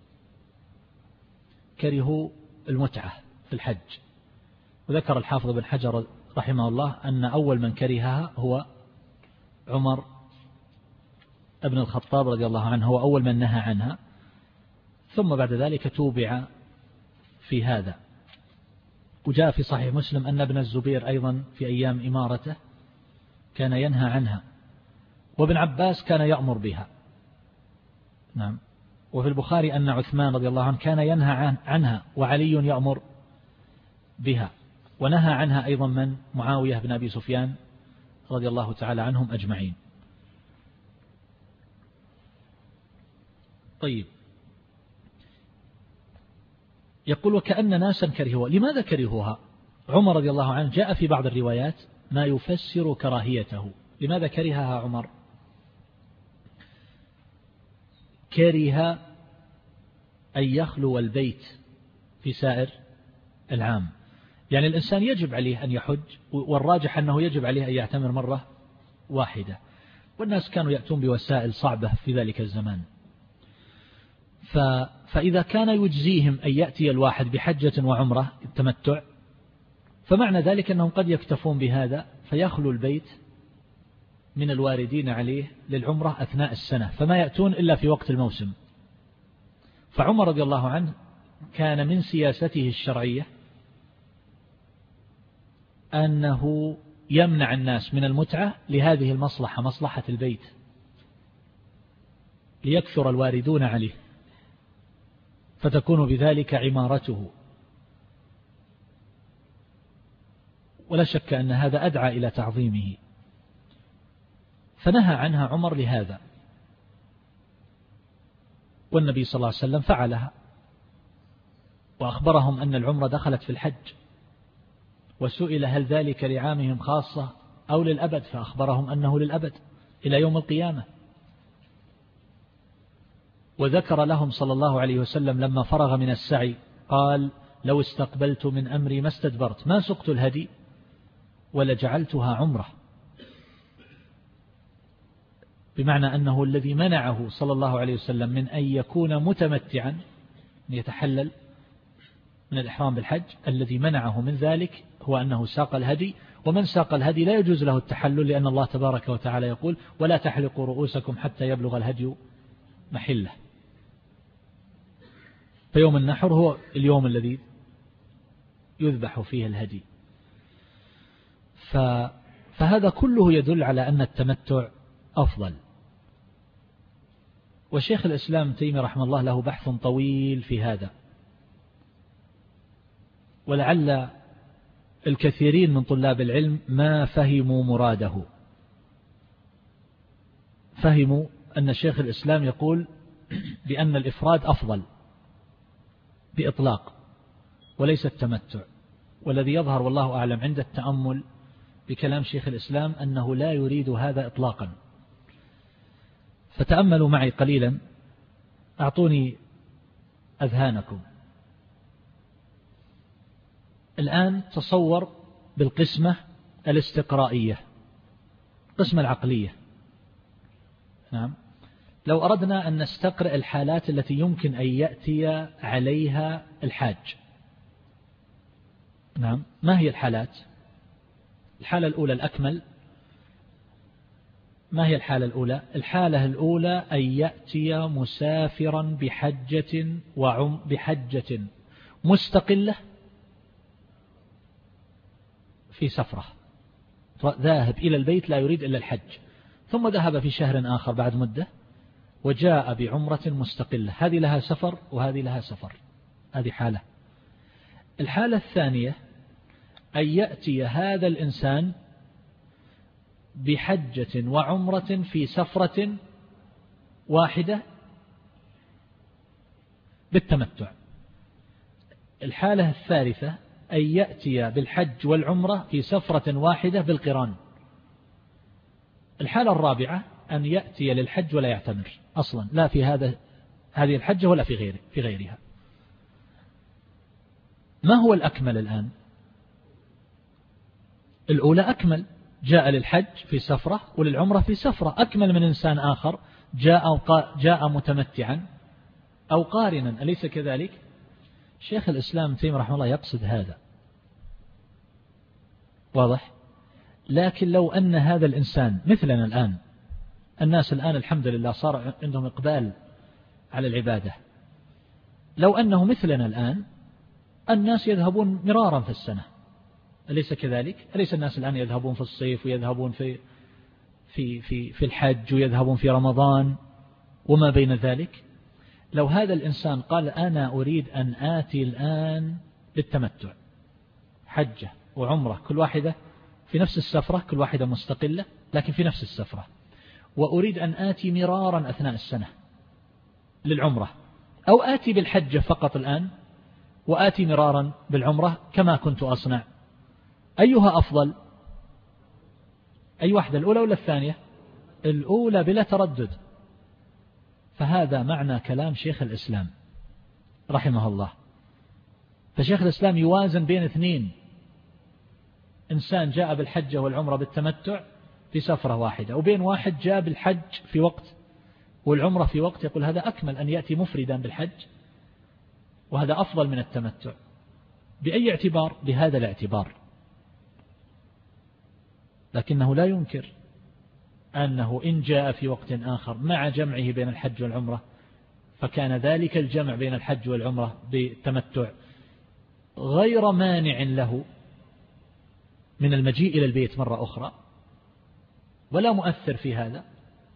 كرهوا المتعة في الحج. وذكر الحافظ بن حجر رحمه الله أن أول من كرهها هو عمر ابن الخطاب رضي الله عنه، هو أول من نهى عنها، ثم بعد ذلك توبع في هذا. وجاء في صحيح مسلم أن ابن الزبير أيضا في أيام إمارته كان ينهى عنها، وابن عباس كان يأمر بها. نعم. وفي البخاري أن عثمان رضي الله عنه كان ينهى عنها، وعلي يأمر بها، ونهى عنها أيضا من معاوية بن أبي سفيان رضي الله تعالى عنهم أجمعين. طيب، يقول: وكأن ناسا كرهوها. لماذا كرهوها؟ عمر رضي الله عنه جاء في بعض الروايات ما يفسر كراهيته. لماذا كرهها عمر؟ كره أن يخلو البيت في سائر العام. يعني الإنسان يجب عليه أن يحج، والراجح أنه يجب عليه أن يعتمر مرة واحدة، والناس كانوا يأتون بوسائل صعبة في ذلك الزمان. فإذا كان يجزيهم أن يأتي الواحد بحجة وعمرة التمتع، فمعنى ذلك أنهم قد يكتفون بهذا فيخلو البيت من الواردين عليه للعمرة أثناء السنة، فما يأتون إلا في وقت الموسم. فعمر رضي الله عنه كان من سياسته الشرعية أنه يمنع الناس من المتعة لهذه المصلحة، مصلحة البيت، ليكثر الواردون عليه، فتكون بذلك عمارته. ولا شك أن هذا أدعى إلى تعظيمه، فنهى عنها عمر لهذا، والنبي صلى الله عليه وسلم فعلها، وأخبرهم أن العمرة دخلت في الحج، وسئل: هل ذلك لعامهم خاصة أو للأبد؟ فأخبرهم أنه للأبد إلى يوم القيامة. وذكر لهم صلى الله عليه وسلم لما فرغ من السعي قال: لو استقبلت من أمري ما استدبرت، ما سقت الهدي ولجعلتها عمرة، بمعنى أنه الذي منعه صلى الله عليه وسلم من أن يكون متمتعا، أن يتحلل من الإحرام بالحج، الذي منعه من ذلك هو أنه ساق الهدي، ومن ساق الهدي لا يجوز له التحلل، لأن الله تبارك وتعالى يقول: ولا تحلقوا رؤوسكم حتى يبلغ الهدي محله. فيوم النحر هو اليوم الذي يذبح فيه الهدي. فهذا كله يدل على أن التمتع أفضل. وشيخ الإسلام تيمية رحمه الله له بحث طويل في هذا، ولعل الكثيرين من طلاب العلم ما فهموا مراده. فهموا أن شيخ الإسلام يقول بأن الإفراد أفضل بإطلاق وليس التمتع، والذي يظهر والله أعلم عند التأمل بكلام شيخ الإسلام أنه لا يريد هذا إطلاقا. فتأملوا معي قليلا، أعطوني أذهانكم الآن. تصور بالقسمة الاستقرائية، قسمة العقلية. نعم، لو أردنا أن نستقرأ الحالات التي يمكن أن يأتي عليها الحاج. نعم، ما هي الحالات؟ الحالة الأولى الأكمل. ما هي الحالة الأولى؟ الحالة الأولى أن يأتي مسافرا بحجة وعم بحجة مستقلة في سفرة، ذاهب إلى البيت لا يريد إلا الحج، ثم ذهب في شهر آخر بعد مدة وجاء بعمرة مستقلة. هذه لها سفر وهذه لها سفر، هذه حالة. الحالة الثانية أن يأتي هذا الإنسان بحجة وعمرة في سفرة واحدة بالتمتع. الحالة الثالثة أن يأتي بالحج والعمرة في سفرة واحدة بالقران. الحالة الرابعة أن يأتي للحج ولا يعتمر أصلا، لا في هذا هذه الحجة ولا في غيره في غيرها. ما هو الأكمل الآن؟ الأولى أكمل، جاء للحج في سفرة وللعمرة في سفرة، أكمل من إنسان آخر جاء جاء متمتعا أو قارنا، أليس كذلك؟ شيخ الإسلام تيمية رحمه الله يقصد هذا، واضح؟ لكن لو أن هذا الإنسان مثلنا الآن، الناس الآن الحمد لله صار عندهم إقبال على العبادة، لو أنه مثلنا الآن الناس يذهبون مرارا في السنة، أليس كذلك؟ أليس الناس الآن يذهبون في الصيف ويذهبون في في في في الحج ويذهبون في رمضان وما بين ذلك؟ لو هذا الإنسان قال أنا أريد أن آتي الآن بالتمتع، حجة وعمرة كل واحدة في نفس السفرة، كل واحدة مستقلة لكن في نفس السفرة، وأريد أن آتي مرارا أثناء السنة للعمرة، أو آتي بالحجة فقط الآن وآتي مرارا بالعمرة كما كنت أصنع، أيها أفضل؟ أي واحدة، الأولى ولا الثانية؟ الأولى بلا تردد. فهذا معنى كلام شيخ الإسلام رحمه الله. فشيخ الإسلام يوازن بين اثنين، إنسان جاء بالحجة والعمرة بالتمتع في سفرة واحدة، وبين واحد جاء بالحج في وقت والعمرة في وقت، يقول هذا أكمل أن يأتي مفردا بالحج وهذا أفضل من التمتع. بأي اعتبار؟ بهذا الاعتبار. لكنه لا ينكر أنه إن جاء في وقت آخر مع جمعه بين الحج والعمرة فكان ذلك الجمع بين الحج والعمرة بالتمتع غير مانع له من المجيء إلى البيت مرة أخرى ولا مؤثر في هذا،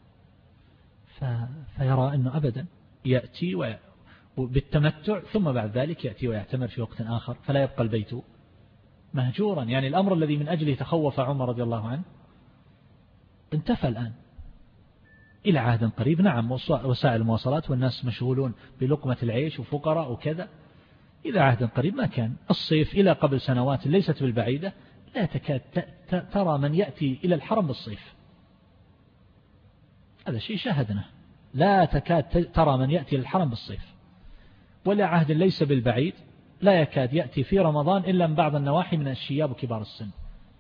فيرى أنه أبدا يأتي بالتمتع ثم بعد ذلك يأتي ويعتمر في وقت آخر، فلا يبقى البيت مهجورا. يعني الأمر الذي من أجله تخوف عمر رضي الله عنه انتفى الآن إلى عهد قريب. نعم وسائل المواصلات والناس مشغولون بلقمة العيش وفقراء وكذا، إلى عهد قريب ما كان. الصيف إلى قبل سنوات ليست بالبعيدة لا تكاد ترى من يأتي إلى الحرم بالصيف، هذا شيء شاهدنا، لا تكاد ترى من يأتي للحرم بالصيف. ولا عهد ليس بالبعيد لا يكاد يأتي في رمضان إلا من بعض النواحي من الشياب وكبار السن.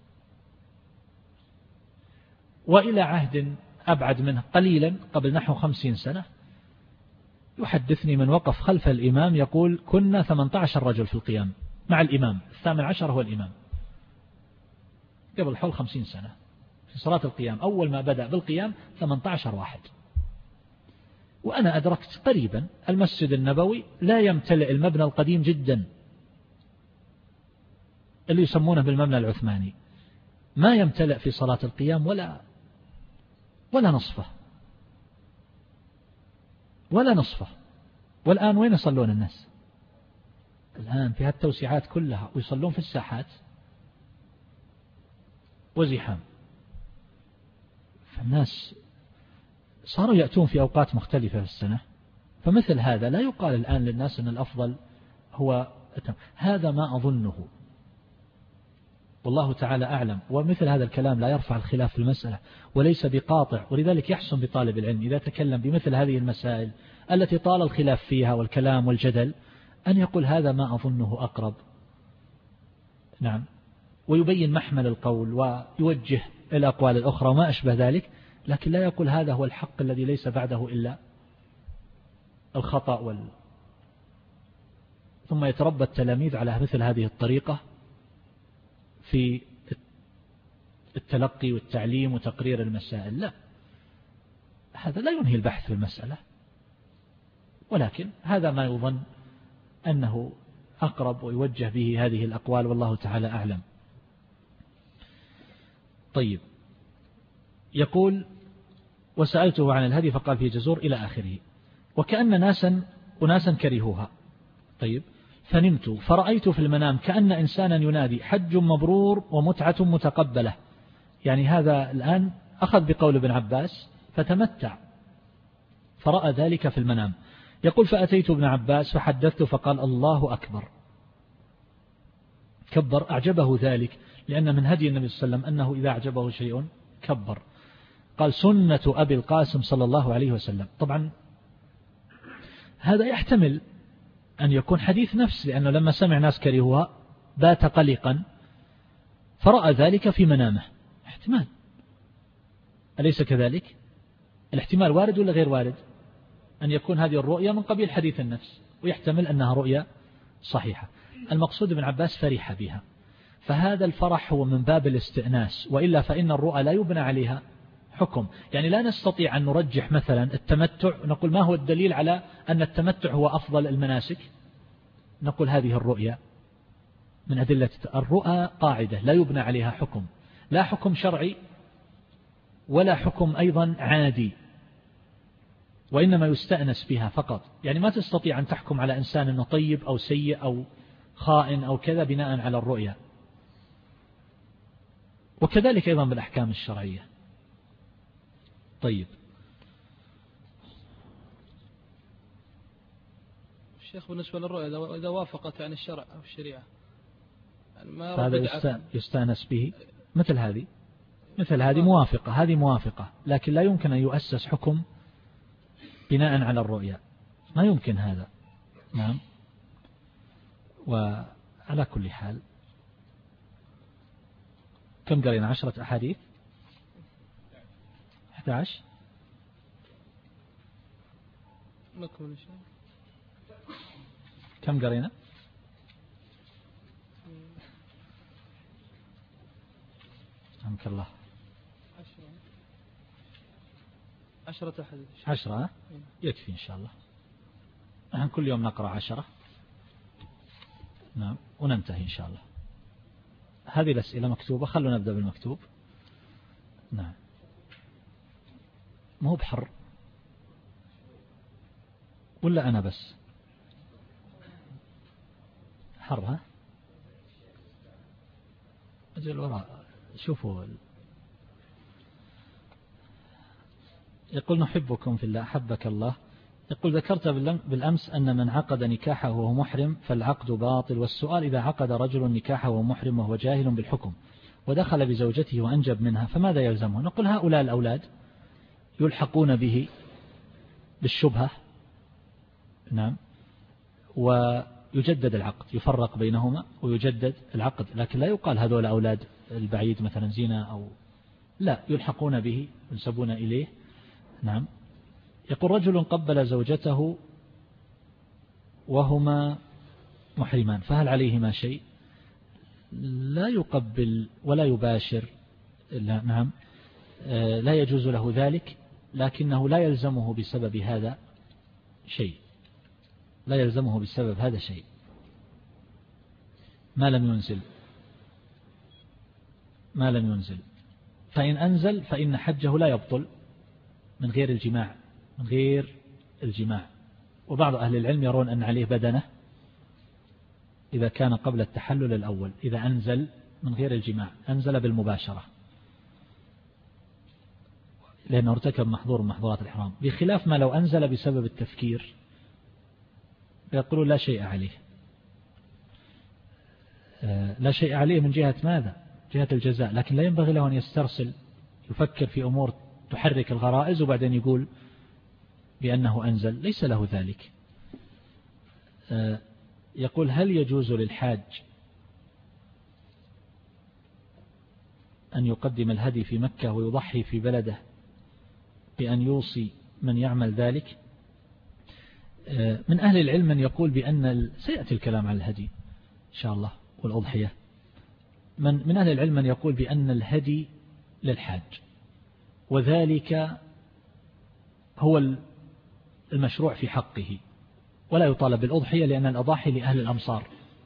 وإلى عهد أبعد منه قليلا قبل نحو خمسين سنة يحدثني من وقف خلف الإمام يقول كنا ثمانية عشر رجل في القيام مع الإمام، الثامن عشر هو الإمام، قبل حول خمسين سنة في صلاة القيام. أول ما بدأ بالقيام ثمانية عشر واحد. وأنا أدركت قريبا المسجد النبوي لا يمتلئ، المبنى القديم جدا اللي يسمونه بالمبنى العثماني ما يمتلئ في صلاة القيام ولا ولا نصفه ولا نصفه. والآن وين يصلون الناس؟ الآن في هالتوسعات كلها ويصلون في الساحات وزحام، فالناس صاروا يأتون في أوقات مختلفة في السنة، فمثل هذا لا يقال الآن للناس أن الأفضل هو هذا ما أظنه، والله تعالى أعلم. ومثل هذا الكلام لا يرفع الخلاف في المسألة وليس بقاطع، ولذلك يحسن بطالب العلم إذا تكلم بمثل هذه المسائل التي طال الخلاف فيها والكلام والجدل أن يقول هذا ما أظنه أقرب، نعم، ويبين محمل القول ويوجه الأقوال الأخرى وما أشبه ذلك، لكن لا يقول هذا هو الحق الذي ليس بعده إلا الخطأ وال... ثم يتربى التلاميذ على مثل هذه الطريقة في التلقي والتعليم وتقرير المسائل. لا، هذا لا ينهي البحث في المسألة، ولكن هذا ما يظن أنه أقرب ويوجه به هذه الأقوال، والله تعالى أعلم. طيب، يقول وسألته عن الهدي فقال فيه جزور إلى آخره. وكأن ناسا أناسا كرهوها. طيب، فنمت فرأيت في المنام كأن إنسانا ينادي حج مبرور ومتعة متقبلة، يعني هذا الآن أخذ بقول ابن عباس فتمتع، فرأى ذلك في المنام. يقول فأتيت ابن عباس فحدثته فقال الله أكبر، كبر، أعجبه ذلك، لأن من هدي النبي صلى الله عليه وسلم أنه إذا أعجبه شيء كبر. قال سنة أبي القاسم صلى الله عليه وسلم. طبعا هذا يحتمل أن يكون حديث نفس، لأنه لما سمع ناس كرهوها بات قلقا فرأى ذلك في منامه، احتمال، أليس كذلك؟ الاحتمال وارد ولا غير وارد؟ أن يكون هذه الرؤيا من قبيل حديث النفس، ويحتمل أنها رؤيا صحيحة. المقصود ابن عباس فرح بها، فهذا الفرح هو من باب الاستئناس، وإلا فإن الرؤى لا يبنى عليها حكم. يعني لا نستطيع أن نرجح مثلا التمتع ونقول ما هو الدليل على أن التمتع هو أفضل المناسك، نقول هذه الرؤيا من أدلة الرؤى قاعدة لا يبنى عليها حكم، لا حكم شرعي ولا حكم أيضا عادي، وإنما يستأنس بها فقط. يعني ما تستطيع أن تحكم على إنسان أنه طيب أو سيء أو خائن أو كذا بناء على الرؤيا، وكذلك أيضا بالأحكام الشرعية. طيب، الشيخ بالنسبة للرؤيا إذا وافقت عن الشرع أو الشريعة يعني ما هذا يستأنس به، مثل هذه مثل هذه موافقة، هذه موافقة، لكن لا يمكن أن يؤسس حكم بناء على الرؤيا، ما يمكن هذا. نعم. وعلى كل حال كم قرينا؟ عشرة أحاديث، أحد عشر نكمل إن شاء الله. كم قرينا؟ رحمك الله. عشرة عشرة أحاديث. عشرة يكفي إن شاء الله. نحن كل يوم نقرأ عشرة، نعم، وننتهي إن شاء الله. هذه الأسئلة مكتوبة، خلونا نبدأ بالمكتوب. نعم، ما هو بحر ولا أنا بس حر؟ ها أجل وراء شوفوا. يقول نحبكم في الله، أحبك الله. يقول ذكرت بالأمس أن من عقد نكاحه وهو محرم فالعقد باطل، والسؤال إذا عقد رجل نكاحه وهو محرم وهو جاهل بالحكم ودخل بزوجته وأنجب منها فماذا يلزمه؟ نقول هؤلاء الأولاد يلحقون به بالشبهة، نعم، ويجدد العقد، يفرق بينهما ويجدد العقد، لكن لا يقال هذول أولاد البعيد مثلا زنا أو لا، يلحقون به ينسبون إليه. نعم. يقول رجل قبل زوجته وهما محرمان فهل عليهما شيء؟ لا يقبل ولا يباشر، لا، نعم، لا يجوز له ذلك، لكنه لا يلزمه بسبب هذا شيء، لا يلزمه بسبب هذا شيء ما لم ينزل ما لم ينزل فإن أنزل فإن حجه لا يبطل من غير الجماع من غير الجماع وبعض أهل العلم يرون أن عليه بدنة إذا كان قبل التحلل الأول، إذا أنزل من غير الجماع، أنزل بالمباشرة لأنه ارتكب محظور من محظورات الإحرام، بخلاف ما لو أنزل بسبب التفكير يقولوا لا شيء عليه، لا شيء عليه من جهة ماذا؟ جهة الجزاء، لكن لا ينبغي له أن يسترسل يفكر في أمور تحرك الغرائز وبعدين يقول بأنه أنزل، ليس له ذلك. يقول هل يجوز للحاج أن يقدم الهدي في مكة ويضحي في بلده بأن يوصي من يعمل ذلك؟ من أهل العلم من يقول بأن سيأتي الكلام عن الهدي إن شاء الله والأضحية، من من أهل العلم من يقول بأن الهدي للحاج، وذلك هو المشروع في حقه، ولا يطالب بالأضحية لأن الأضاحي لأهل الأمصار.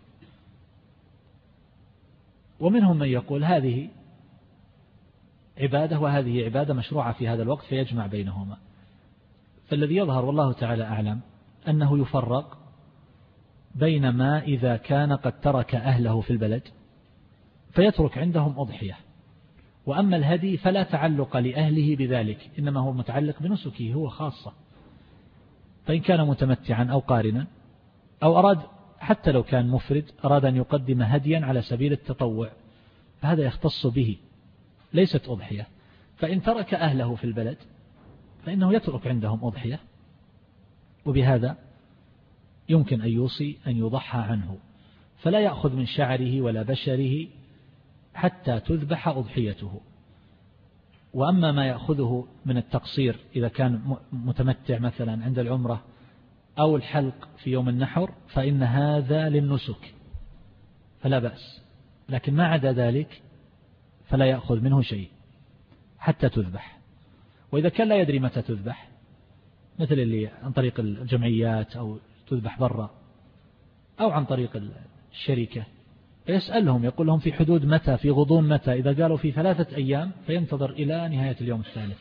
ومنهم من يقول هذه عبادة وهذه عبادة مشروعة في هذا الوقت فيجمع بينهما. فالذي يظهر والله تعالى أعلم أنه يفرق بين ما إذا كان قد ترك أهله في البلد فيترك عندهم أضحية، وأما الهدي فلا تعلق لأهله بذلك، إنما هو متعلق بنسكه هو خاصة، فإن كان متمتعا أو قارنا أو أراد حتى لو كان مفرد أراد أن يقدم هديا على سبيل التطوع فهذا يختص به، ليست أضحية. فإن ترك أهله في البلد فإنه يترك عندهم أضحية، وبهذا يمكن أن يوصي أن يضحى عنه، فلا يأخذ من شعره ولا بشره حتى تذبح أضحيته. وأما ما يأخذه من التقصير إذا كان متمتع مثلا عند العمرة أو الحلق في يوم النحر فإن هذا للنسك فلا بأس، لكن ما عدا ذلك فلا يأخذ منه شيء حتى تذبح. وإذا كان لا يدري متى تذبح مثل اللي عن طريق الجمعيات أو تذبح برا أو عن طريق الشركة فيسألهم يقول لهم في حدود متى، في غضون متى، إذا قالوا في ثلاثة أيام فينتظر إلى نهاية اليوم الثالث،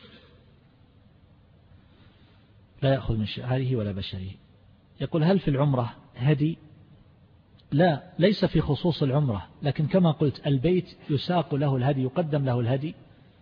لا يأخذ من شعره ولا بشره. يقول هل في العمرة هدي؟ لا، ليس في خصوص العمرة، لكن كما قلت البيت يساق له الهدي، يقدم له الهدي،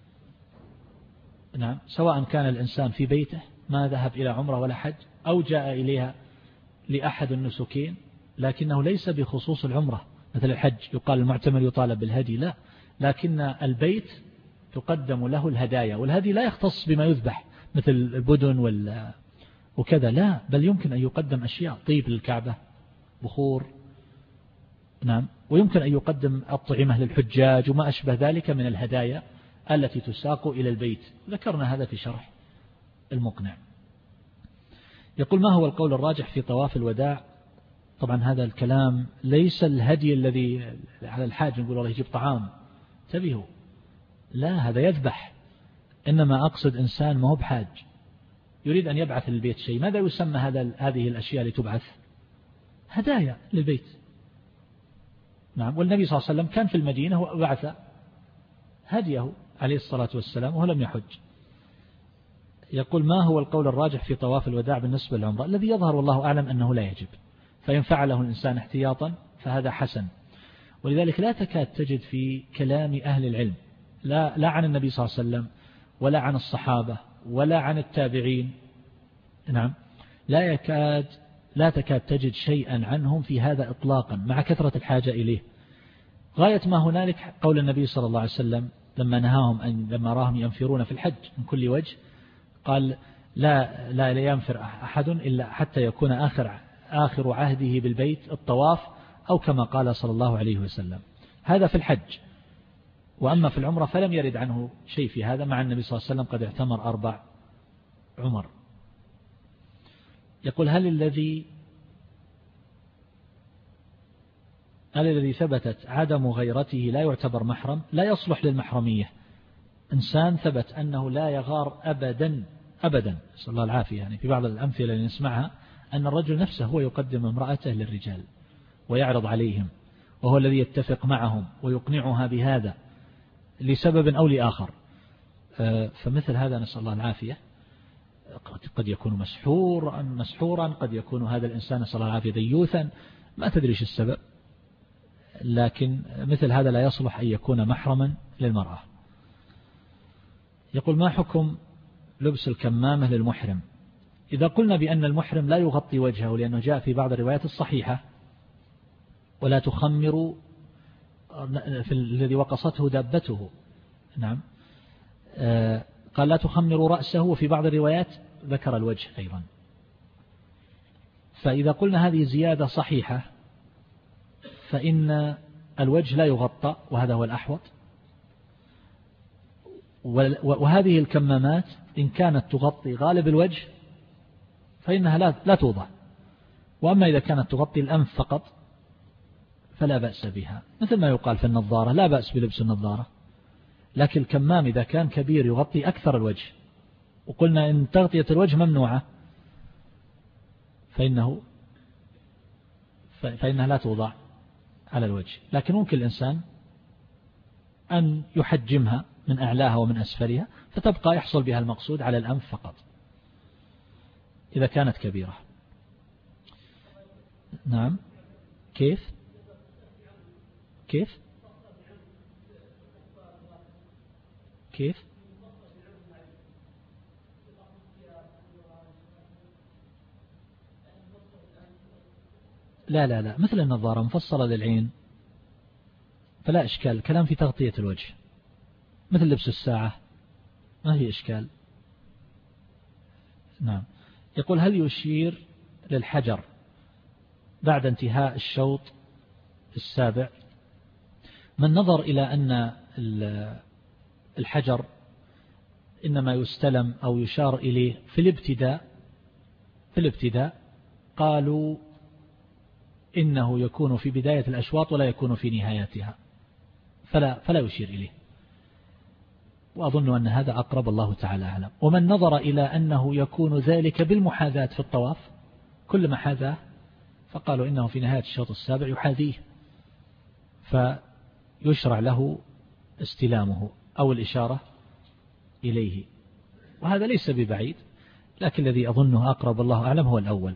نعم، سواء كان الإنسان في بيته ما ذهب إلى عمرة ولا حج أو جاء إليها لأحد النسكين، لكنه ليس بخصوص العمرة مثل الحج يقال المعتمر يطالب بالهدي، لا، لكن البيت تقدم له الهدايا، والهدي لا يختص بما يذبح مثل البدن وال وكذا، لا، بل يمكن أن يقدم أشياء، طيب للكعبة، بخور، نعم، ويمكن أن يقدم الطعمة للحجاج وما أشبه ذلك من الهدايا التي تساق إلى البيت، ذكرنا هذا في شرح المقنع. يقول ما هو القول الراجح في طواف الوداع؟ طبعا هذا الكلام ليس الهدي الذي على الحاج نقول والله يجيب طعام، انتبهوا، لا، هذا يذبح، إنما أقصد إنسان ما هو بحاج يريد أن يبعث للبيت شيء، ماذا يسمى هذا هذه الأشياء لتبعث؟ هدايا للبيت، نعم. والنبي صلى الله عليه وسلم كان في المدينة وبعث هديه عليه الصلاة والسلام وهو لم يحج. يقول ما هو القول الراجح في طواف الوداع بالنسبة للعمرة؟ الذي يظهر والله أعلم أنه لا يجب، فإن فعله الإنسان احتياطا فهذا حسن. ولذلك لا تكاد تجد في كلام أهل العلم لا, لا عن النبي صلى الله عليه وسلم ولا عن الصحابة ولا عن التابعين، نعم، لا يكاد لا تكاد تجد شيئا عنهم في هذا إطلاقا مع كثرة الحاجة إليه. غاية ما هنالك قول النبي صلى الله عليه وسلم لما نهاهم أن لما راهم ينفرون في الحج من كل وجه قال لا لا ينفر أحد إلا حتى يكون آخر آخر عهده بالبيت الطواف، أو كما قال صلى الله عليه وسلم. هذا في الحج. وأما في العمرة فلم يرد عنه شيء في هذا، مع النبي صلى الله عليه وسلم قد اعتمر أربع عمر. يقول هل الذي هل الذي ثبتت عدم غيرته لا يعتبر محرم؟ لا يصلح للمحرمية. إنسان ثبت أنه لا يغار أبدا أبدا، صلى الله العافية، يعني في بعض الأمثلة اللي نسمعها أن الرجل نفسه هو يقدم امرأته للرجال ويعرض عليهم، وهو الذي يتفق معهم ويقنعها بهذا لسبب أو لآخر، فمثل هذا نسأل الله العافية قد يكون مسحورا مسحورا قد يكون هذا الإنسان نسأل الله العافية ديوثا، ما تدريش السبب، لكن مثل هذا لا يصلح أن يكون محرما للمرأة. يقول ما حكم لبس الكمامة للمحرم؟ إذا قلنا بأن المحرم لا يغطي وجهه لأنه جاء في بعض الروايات الصحيحة ولا تخمر في الذي وقصته دابته، نعم، قال لا تخمر رأسه، وفي بعض الروايات ذكر الوجه أيضا. فإذا قلنا هذه زيادة صحيحة فإن الوجه لا يغطى، وهذا هو الأحوط. وهذه الكمامات إن كانت تغطي غالب الوجه فإنها لا لا توضع، وأما إذا كانت تغطي الأنف فقط فلا بأس بها، مثل ما يقال في النظارة لا بأس بلبس النظارة. لكن الكمام إذا كان كبير يغطي أكثر الوجه، وقلنا إن تغطية الوجه ممنوعة، فإنه فإنها لا توضع على الوجه. لكن ممكن الإنسان أن يحجمها من أعلاها ومن أسفلها، فتبقى يحصل بها المقصود على الأنف فقط إذا كانت كبيرة. نعم. كيف كيف كيف لا لا لا مثل النظارة مفصلة للعين فلا إشكال، الكلام في تغطية الوجه، مثل لبس الساعة ما هي إشكال. نعم. يقول هل يشير للحجر بعد انتهاء الشوط السابع؟ من نظر إلى أن الحجر إنما يستلم أو يشار إليه في الابتداء في الابتداء قالوا إنه يكون في بداية الأشواط ولا يكون في نهايتها، فلا, فلا يشير إليه، وأظن أن هذا أقرب، الله تعالى أعلم. ومن نظر إلى أنه يكون ذلك بالمحاذاة في الطواف كل محاذاة فقالوا إنه في نهاية الشوط السابع يحاذيه فيشرع له استلامه أو الإشارة إليه، وهذا ليس ببعيد، لكن الذي أظنه أقرب الله أعلم هو الأول.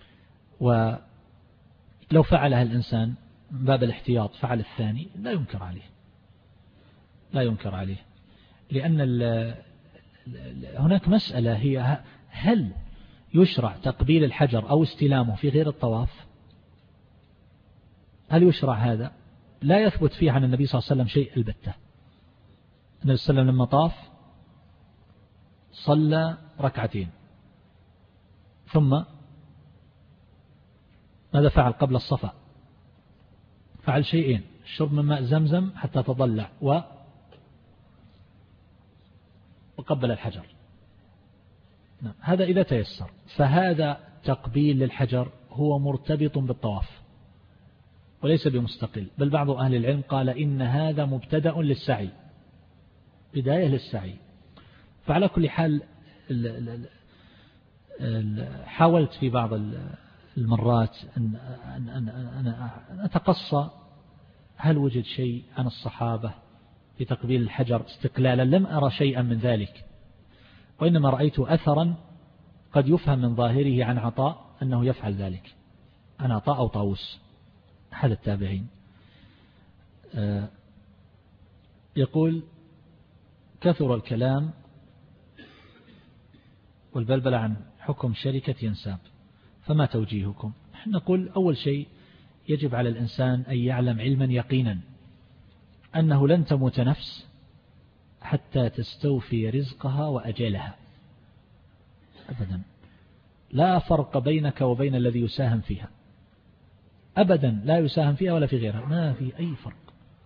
ولو فعلها الإنسان من باب الاحتياط فعل الثاني لا ينكر عليه لا ينكر عليه لأن هناك مسألة هي هل يشرع تقبيل الحجر أو استلامه في غير الطواف؟ هل يشرع هذا؟ لا يثبت فيه عن النبي صلى الله عليه وسلم شيء البتة. النبي صلى الله عليه وسلم لما طاف صلى ركعتين، ثم ماذا فعل قبل الصفا؟ فعل شيئين: الشرب من ماء زمزم حتى تضلع و وقبل الحجر. نعم. هذا إذا تيسر، فهذا تقبيل للحجر هو مرتبط بالطواف وليس بمستقل، بل بعض أهل العلم قال إن هذا مبتدأ للسعي، بداية للسعي. فعلى كل حال حاولت في بعض المرات أن, أن, أن, أن أتقصى هل وجد شيء عن الصحابة في تقبيل الحجر استقلالا، لم أرى شيئا من ذلك، وإنما رأيت أثرا قد يفهم من ظاهره عن عطاء أنه يفعل ذلك، عن عطاء أو طاووس أحد التابعين. يقول كثر الكلام والبلبل عن حكم شركة ينساب، فما توجيهكم؟ نقول أول شيء يجب على الإنسان أن يعلم علما يقينا أنه لن تموت نفس حتى تستوفي رزقها وأجلها أبدا، لا فرق بينك وبين الذي يساهم فيها أبدا، لا يساهم فيها ولا في غيرها، ما في أي فرق،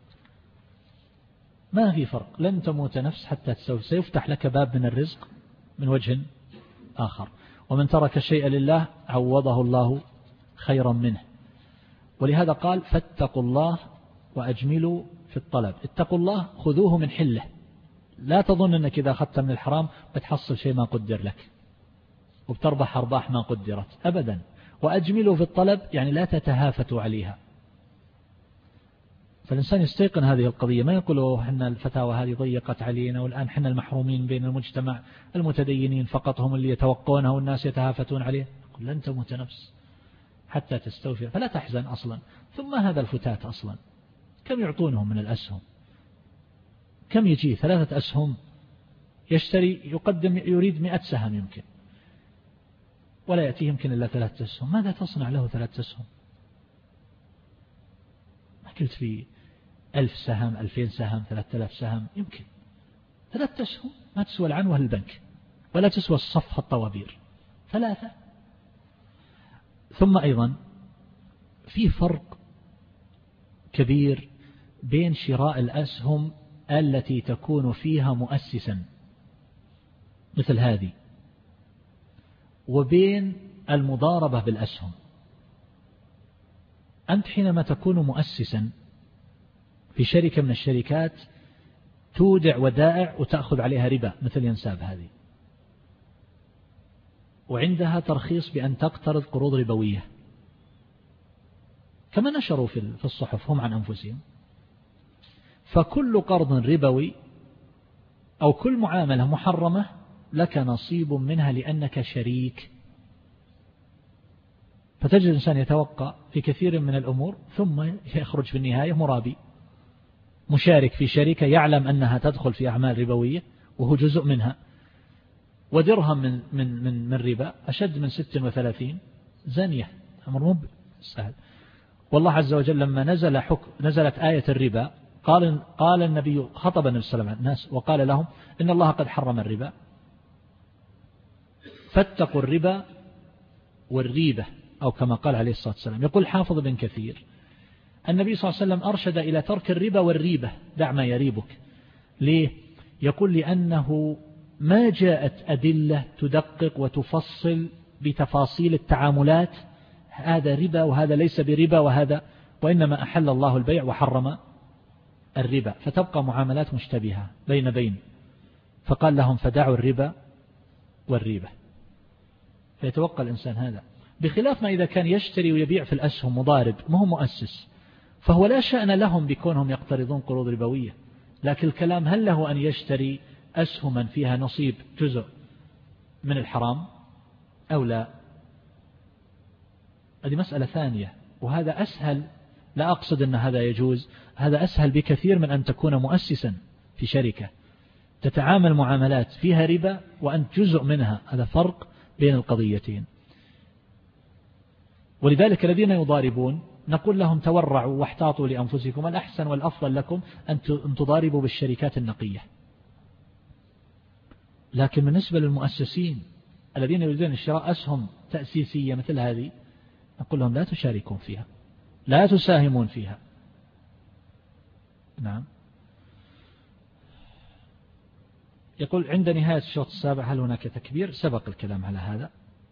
ما في فرق. لن تموت نفس حتى تستوفي، سيفتح لك باب من الرزق من وجه آخر، ومن ترك الشيء لله عوضه الله خيرا منه. ولهذا قال فاتقوا الله وأجملوا في الطلب. اتقوا الله، خذوه من حله، لا تظن أنك إذا أخذت من الحرام بتحصل شيء ما قدر لك وبتربح أرباح ما قدرت أبدا. وأجملوا في الطلب يعني لا تتهافتوا عليها. فالإنسان يستيقن هذه القضية، ما يقولوا حنا الفتاوى هذه ضيقت علينا والآن حنا المحرومين بين المجتمع، المتدينين فقط هم اللي يتوقونها والناس يتهافتون عليه. قل لن تموت نفس حتى تستوفي، فلا تحزن أصلا. ثم هذا الفتات أصلا كم يعطونهم من الأسهم؟ كم يجي ثلاثة أسهم يشتري يقدم يريد مئة سهم يمكن، ولا يأتيه يمكن إلا ثلاثة أسهم. ماذا تصنع له ثلاثة أسهم؟ ما قلت في ألف سهم، ألفين سهم، ثلاثة آلاف سهم، يمكن ثلاثة أسهم ما تسوى العنوة البنك ولا تسوى الصفحة الطوابير، ثلاثة. ثم أيضا في فرق كبير بين شراء الأسهم التي تكون فيها مؤسسا مثل هذه وبين المضاربة بالأسهم. أنت حينما تكون مؤسسا في شركة من الشركات تودع ودائع وتأخذ عليها ربا مثل ينساب هذه، وعندها ترخيص بأن تقترض قروض ربوية كما نشروا في الصحف هم عن أنفسهم. فكل قرض ربوي أو كل معاملة محرمة لك نصيب منها لأنك شريك. فتجد الإنسان يتوقع في كثير من الأمور ثم يخرج في النهاية مرابي مشارك في شركة يعلم أنها تدخل في أعمال ربوية وهو جزء منها، ودرهم من من من من ربا أشد من ست وثلاثين زانية، أمر مو سهل. والله عز وجل لما نزل حكم نزلت آية الربا قال قال النبي خطب النبي صلى الله عليه وسلم الناس وقال لهم إن الله قد حرم الربا فاتقوا الربا والريبة، أو كما قال عليه الصلاة والسلام. يقول حافظ بن كثير النبي صلى الله عليه وسلم أرشد إلى ترك الربا والريبة، دع ما يريبك. ليه؟ يقول لأنه ما جاءت أدلة تدقق وتفصل بتفاصيل التعاملات هذا ربا وهذا ليس بربا وهذا، وإنما أحل الله البيع وحرم الربا، فتبقى معاملات مشتبهة بين بين. فقال لهم فدعوا الربا والريبة. فيتوقع الإنسان هذا، بخلاف ما إذا كان يشتري ويبيع في الأسهم مضارب ما هو مؤسس، فهو لا شأن لهم بكونهم يقترضون قروض ربوية. لكن الكلام هل له أن يشتري أسهما فيها نصيب جزء من الحرام أو لا؟ هذه مسألة ثانية، وهذا أسهل. لا أقصد أن هذا يجوز، هذا أسهل بكثير من أن تكون مؤسسا في شركة تتعامل معاملات فيها ربا وأنت جزء منها. هذا فرق بين القضيتين. ولذلك الذين يضاربون نقول لهم تورعوا واحتاطوا لأنفسكم، الأحسن والأفضل لكم أن تضاربوا بالشركات النقية. لكن بالنسبة للمؤسسين الذين يريدون شراء أسهم تأسيسية مثل هذه نقول لهم لا تشاركون فيها، لا تساهمون فيها. نعم. يقول عند نهاية الشوط السابع هل هناك تكبير؟ سبق الكلام على هذا.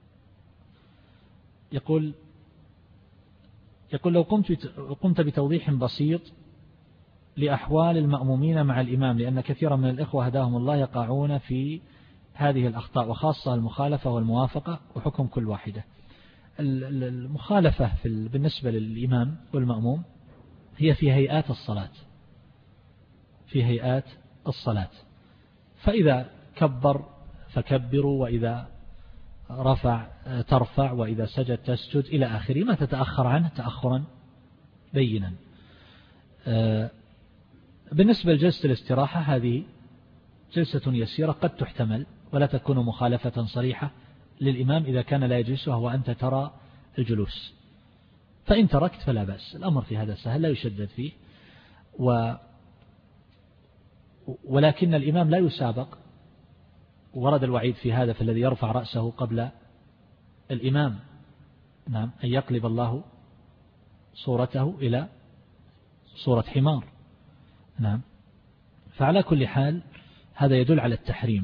يقول يقول لو قمت قمت بتوضيح بسيط لأحوال المأمومين مع الإمام، لأن كثيرا من الإخوة هداهم الله يقعون في هذه الأخطاء، وخاصة المخالفة والموافقة وحكم كل واحدة. المخالفة في بالنسبة للإمام والمأموم هي في هيئات الصلاة، في هيئات الصلاة. فإذا كبر فكبروا، وإذا رفع ترفع، وإذا سجد تسجد إلى آخره، ما تتأخر عنه تأخرا بينا. بالنسبة لجلسة الاستراحة هذه جلسة يسيرة قد تحتمل ولا تكون مخالفة صريحة للإمام إذا كان لا يجلسها وأنت ترى الجلوس، فإن تركت فلا بأس. الأمر في هذا سهل لا يشدد فيه. و ولكن الإمام لا يسابق، ورد الوعيد في هذا في الذي يرفع رأسه قبل الإمام، نعم، أن يقلب الله صورته إلى صورة حمار. نعم. فعلى كل حال هذا يدل على التحريم،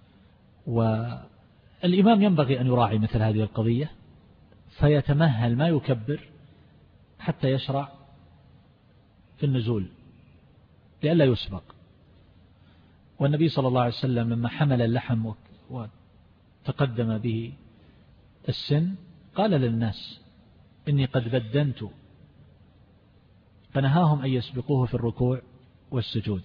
والإمام ينبغي أن يراعي مثل هذه القضية فيتمهل ما يكبر حتى يشرع في النزول لئلا يسبق. والنبي صلى الله عليه وسلم لما حمل اللحم وتقدم به السن قال للناس إني قد بدنت، فنهاهم أن يسبقوه في الركوع والسجود.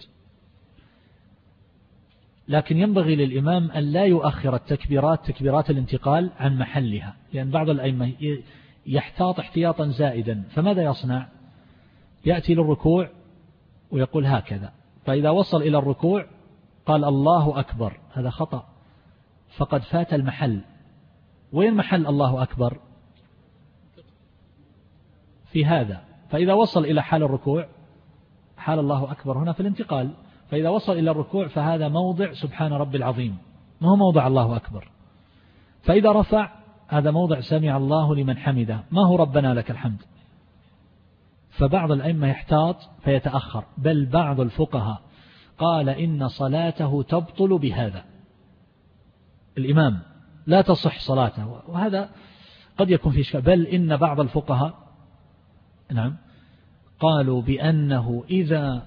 لكن ينبغي للإمام أن لا يؤخر التكبيرات تكبيرات الانتقال عن محلها، لأن بعض الأئمة يحتاط احتياطا زائدا، فماذا يصنع؟ يأتي للركوع ويقول هكذا، فإذا وصل إلى الركوع قال الله أكبر، هذا خطأ، فقد فات المحل. وين محل الله أكبر؟ في هذا. فإذا وصل إلى حال الركوع، حال الله أكبر هنا في الانتقال، فإذا وصل إلى الركوع فهذا موضع سبحان ربي العظيم، ما هو موضع الله أكبر. فإذا رفع هذا موضع سمع الله لمن حمده، ما هو ربنا لك الحمد. فبعض الأئمة يحتاط فيتأخر، بل بعض الفقهاء قال إن صلاته تبطل بهذا، الإمام لا تصح صلاته، وهذا قد يكون في إشكال. بل إن بعض الفقهاء نعم قالوا بأنه إذا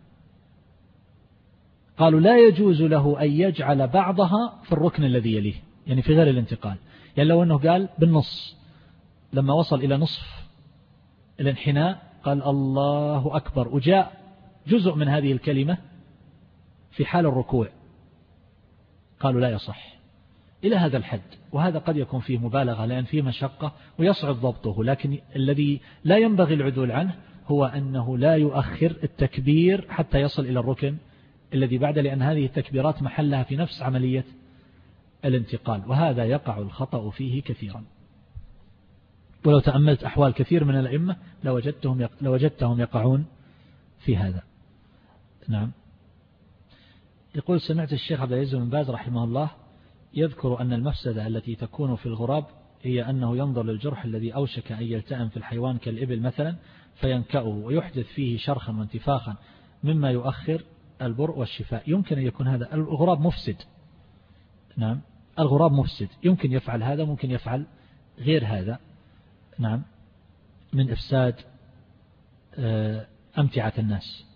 قالوا لا يجوز له أن يجعل بعضها في الركن الذي يليه، يعني في غير الانتقال. يعني لو أنه قال بالنص، لما وصل إلى نصف الانحناء قال الله أكبر، وجاء جزء من هذه الكلمة في حال الركوع، قالوا لا يصح إلى هذا الحد. وهذا قد يكون فيه مبالغة لأن فيه مشقة ويصعب ضبطه، لكن الذي لا ينبغي العدول عنه هو أنه لا يؤخر التكبير حتى يصل إلى الركن الذي بعد، لأن هذه التكبيرات محلها في نفس عملية الانتقال، وهذا يقع الخطأ فيه كثيرا. ولو تأملت أحوال كثير من الأئمة لوجدتهم لوجدتهم يقعون في هذا. نعم. يقول سمعت الشيخ عبد العزيز بن باز رحمه الله يذكر أن المفسدة التي تكون في الغراب هي أنه ينظر للجرح الذي أوشك أن يلتئم في الحيوان كالإبل مثلا فينكأه ويحدث فيه شرخا وانتفاخا مما يؤخر البرء والشفاء. يمكن أن يكون هذا الغراب مفسد. نعم، الغراب مفسد، يمكن يفعل هذا، ممكن يفعل غير هذا. نعم، من إفساد أمتعة الناس.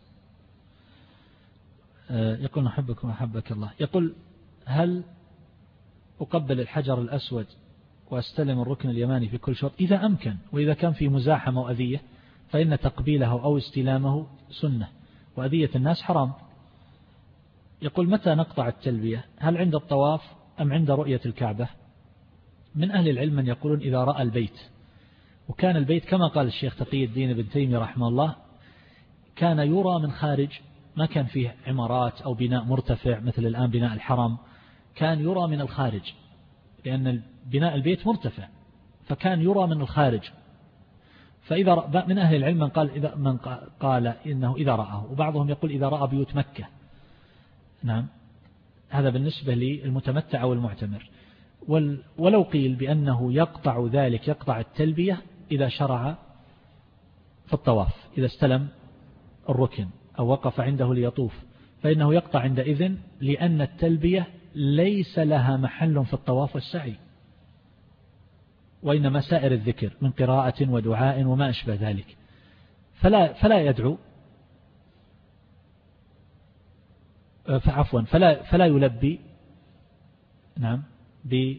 يقول نحبكم وحبك الله. يقول هل أقبل الحجر الأسود وأستلم الركن اليماني في كل شوط؟ إذا أمكن، وإذا كان في مزاحمة وأذية فإن تقبيله أو استلامه سنة، وأذية الناس حرام. يقول متى نقطع التلبية؟ هل عند الطواف أم عند رؤية الكعبة؟ من أهل العلم من يقولون إذا رأى البيت، وكان البيت كما قال الشيخ تقي الدين ابن تيمية رحمه الله كان يرى من خارج، ما كان فيه عمارات أو بناء مرتفع مثل الآن بناء الحرم، كان يرى من الخارج، لأن بناء البيت مرتفع فكان يرى من الخارج. فإذا من أهل العلم من قال إذا من قال إنه إذا رآه، وبعضهم يقول إذا رأى بيوت مكة. نعم، هذا بالنسبة للمتمتع أو المعتمر. ولو قيل بأنه يقطع ذلك، يقطع التلبية إذا شرع في الطواف، إذا استلم الركن أو وقف عنده ليطوف، فإنه يقطع عندئذ، لأن التلبية ليس لها محل في الطواف والسعي، وإنما سائر الذكر من قراءة ودعاء وما أشبه ذلك، فلا فلا يدعو فعفوا فلا فلا يلبي. نعم. ب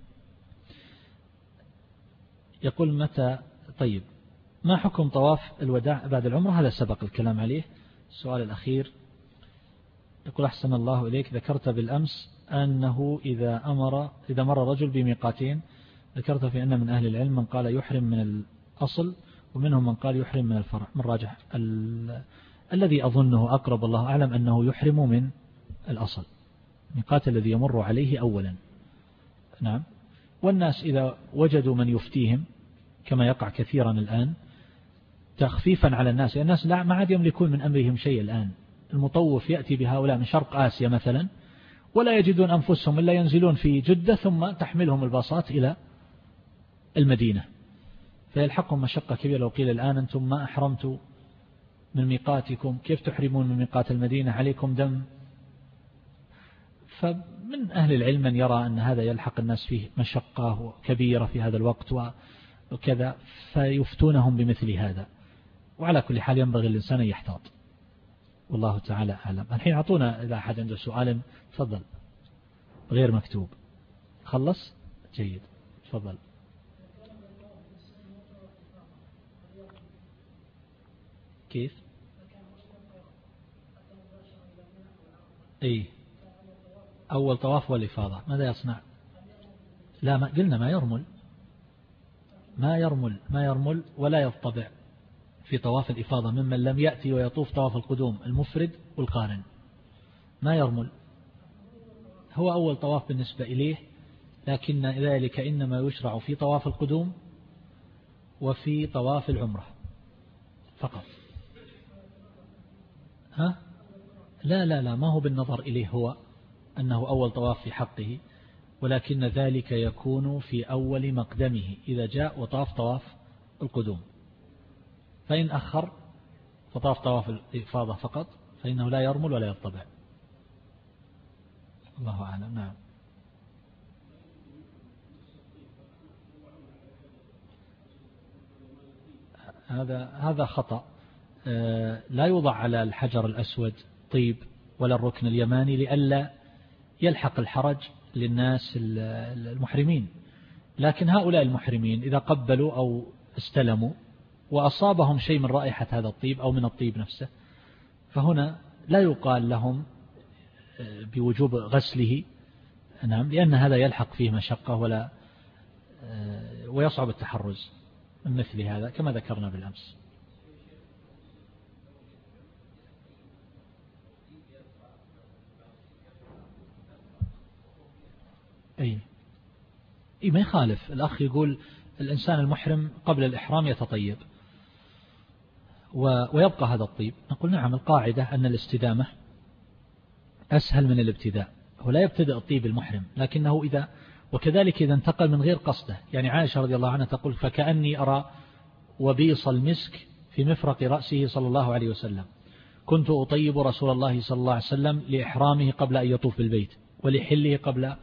يقول متى طيب ما حكم طواف الوداع بعد العمرة؟ هذا سبق الكلام عليه. السؤال الأخير يقول أحسن الله إليك، ذكرت بالأمس أنه إذا أمر إذا مر رجل بميقاتين، ذكرت في أن من أهل العلم من قال يحرم من الأصل ومنهم من قال يحرم من الفرع. من راجح ال... الذي أظنه أقرب الله أعلم أنه يحرم من الأصل، ميقات الذي يمر عليه أولا. نعم. والناس إذا وجدوا من يفتيهم كما يقع كثيرا الآن تخفيفا على الناس، الناس لا ما عاد يملكون من أمرهم شيء الآن. المطوف يأتي بهؤلاء من شرق آسيا مثلا ولا يجدون أنفسهم إلا ينزلون في جدة ثم تحملهم الباصات إلى المدينة، فيلحقهم مشقة كبيرة. لو قيل الآن أنتم ما أحرمتوا من ميقاتكم، كيف تحرمون من ميقات المدينة؟ عليكم دم. فمن أهل العلم من يرى أن هذا يلحق الناس فيه مشقة كبيرة في هذا الوقت وكذا، فيفتونهم بمثل هذا. وعلى كل حال ينبغي الإنسان أن يحتاط، والله تعالى أعلم. الحين أعطونا إذا أحد عنده سؤال تفضل، غير مكتوب. خلص؟ جيد، تفضل. كيف؟ أي أول طواف والإفاضة ماذا يصنع؟ لا، ما قلنا ما يرمل، ما يرمل ما يرمل ولا يضطبع. في طواف الإفاضة ممن لم يأتي ويطوف طواف القدوم المفرد والقارن ما يرمل، هو أول طواف بالنسبة إليه، لكن ذلك إنما يشرع في طواف القدوم وفي طواف العمرة فقط. ها؟ لا لا لا، ما هو بالنظر إليه هو أنه أول طواف في حقه، ولكن ذلك يكون في أول مقدمه إذا جاء وطاف طواف القدوم، فإن أخر فطاف طواف الإفاضة فقط فإنه لا يرمل ولا يطبع. الله أعلم. نعم. هذا هذا خطأ. لا يوضع على الحجر الأسود طيب ولا الركن اليماني لئلا يلحق الحرج للناس المحرمين، لكن هؤلاء المحرمين إذا قبلوا أو استلموا وأصابهم شيء من رائحة هذا الطيب أو من الطيب نفسه، فهنا لا يقال لهم بوجوب غسله، نعم، لأن هذا يلحق فيه مشقة ولا ويصعب التحرز من مثل هذا كما ذكرنا بالأمس. أي إيه ما يخالف. الأخ يقول الإنسان المحرم قبل الإحرام يتطيب ويبقى هذا الطيب، نقول نعم، القاعدة أن الاستدامة أسهل من الابتداء، هو لا يبتدأ الطيب المحرم، لكنه إذا وكذلك إذا انتقل من غير قصده، يعني عائشة رضي الله عنها تقول فكأني أرى وبيص المسك في مفرق رأسه صلى الله عليه وسلم، كنت أطيب رسول الله صلى الله عليه وسلم لإحرامه قبل أن يطوف بالبيت ولحله قبل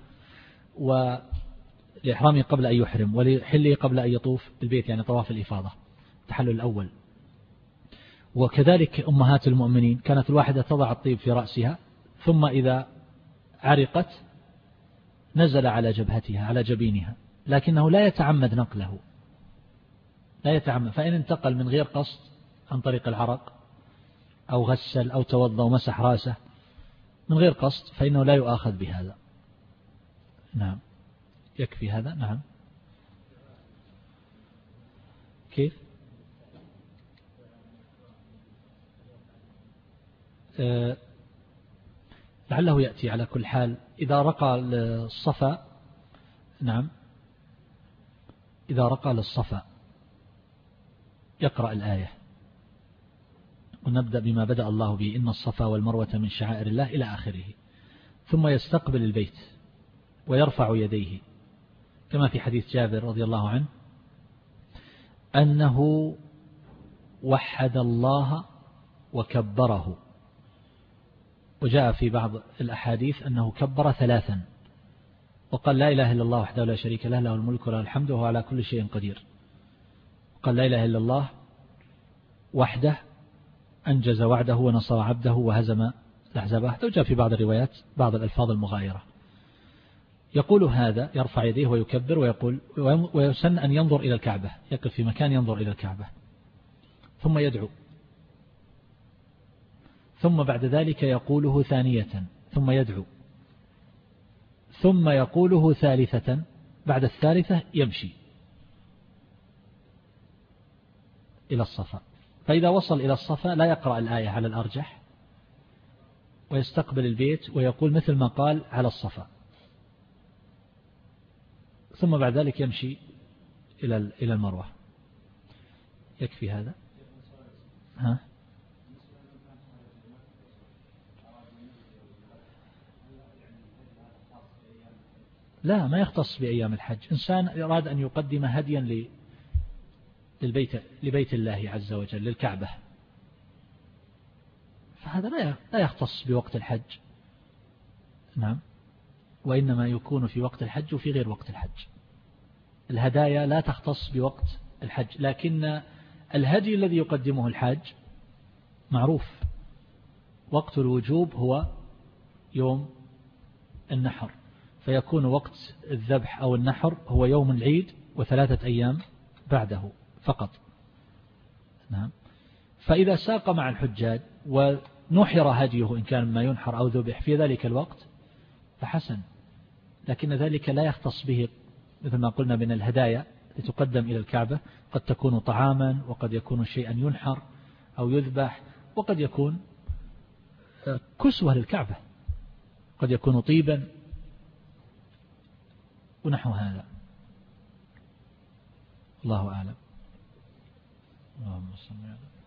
ولإحرامه قبل أن يحرم ولحله قبل أن يطوف بالبيت، يعني طواف الإفاضة التحلل الأول. وكذلك أمهات المؤمنين كانت الواحدة تضع الطيب في رأسها ثم إذا عرقت نزل على جبهتها على جبينها، لكنه لا يتعمد نقله، لا يتعمد، فإن انتقل من غير قصد عن طريق العرق أو غسل أو توضأ ومسح رأسه من غير قصد فإنه لا يؤاخذ بهذا. نعم. يكفي هذا. نعم. كيف؟ أه لعله يأتي على كل حال. إذا رقى للصفا، نعم، إذا رقى للصفا يقرأ الآية ونبدأ بما بدأ الله به إن الصفا والمروة من شعائر الله إلى آخره، ثم يستقبل البيت ويرفع يديه كما في حديث جابر رضي الله عنه أنه وحد الله وكبره، وجاء في بعض الأحاديث أنه كبر ثلاثا وقال لا إله إلا الله وحده لا شريك له له الملك وله الحمد وهو على كل شيء قدير. قال لا إله إلا الله وحده أنجز وعده ونصر عبده وهزم الأحزاب، وجاء في بعض الروايات بعض الألفاظ المغايرة. يقول هذا يرفع يديه ويكبر ويقول ويسن أن ينظر إلى الكعبة، يقف في مكان ينظر إلى الكعبة ثم يدعو، ثم بعد ذلك يقوله ثانية ثم يدعو، ثم يقوله ثالثة، بعد الثالثة يمشي إلى الصفا، فإذا وصل إلى الصفا لا يقرأ الآية على الأرجح ويستقبل البيت ويقول مثل ما قال على الصفا، ثم بعد ذلك يمشي إلى إلى المروة. يكفي هذا. ها؟ لا، ما يختص بأيام الحج. إنسان أراد أن يقدم هديا للبيت لبيت الله عز وجل للكعبة، فهذا لا يختص بوقت الحج، نعم، وإنما يكون في وقت الحج وفي غير وقت الحج. الهدايا لا تختص بوقت الحج، لكن الهدي الذي يقدمه الحاج معروف، وقت الوجوب هو يوم النحر، فيكون وقت الذبح أو النحر هو يوم العيد وثلاثة أيام بعده فقط، نعم. فإذا ساق مع الحجاج ونحر هديه إن كان ما ينحر أو ذبح في ذلك الوقت فحسن، لكن ذلك لا يختص به مثل ما قلنا من الهدايا لتقدم إلى الكعبة، قد تكون طعاما، وقد يكون شيئا ينحر أو يذبح، وقد يكون كسوة للكعبة، قد يكون طيبا ونحو هذا. الله أعلم. اللهم صل على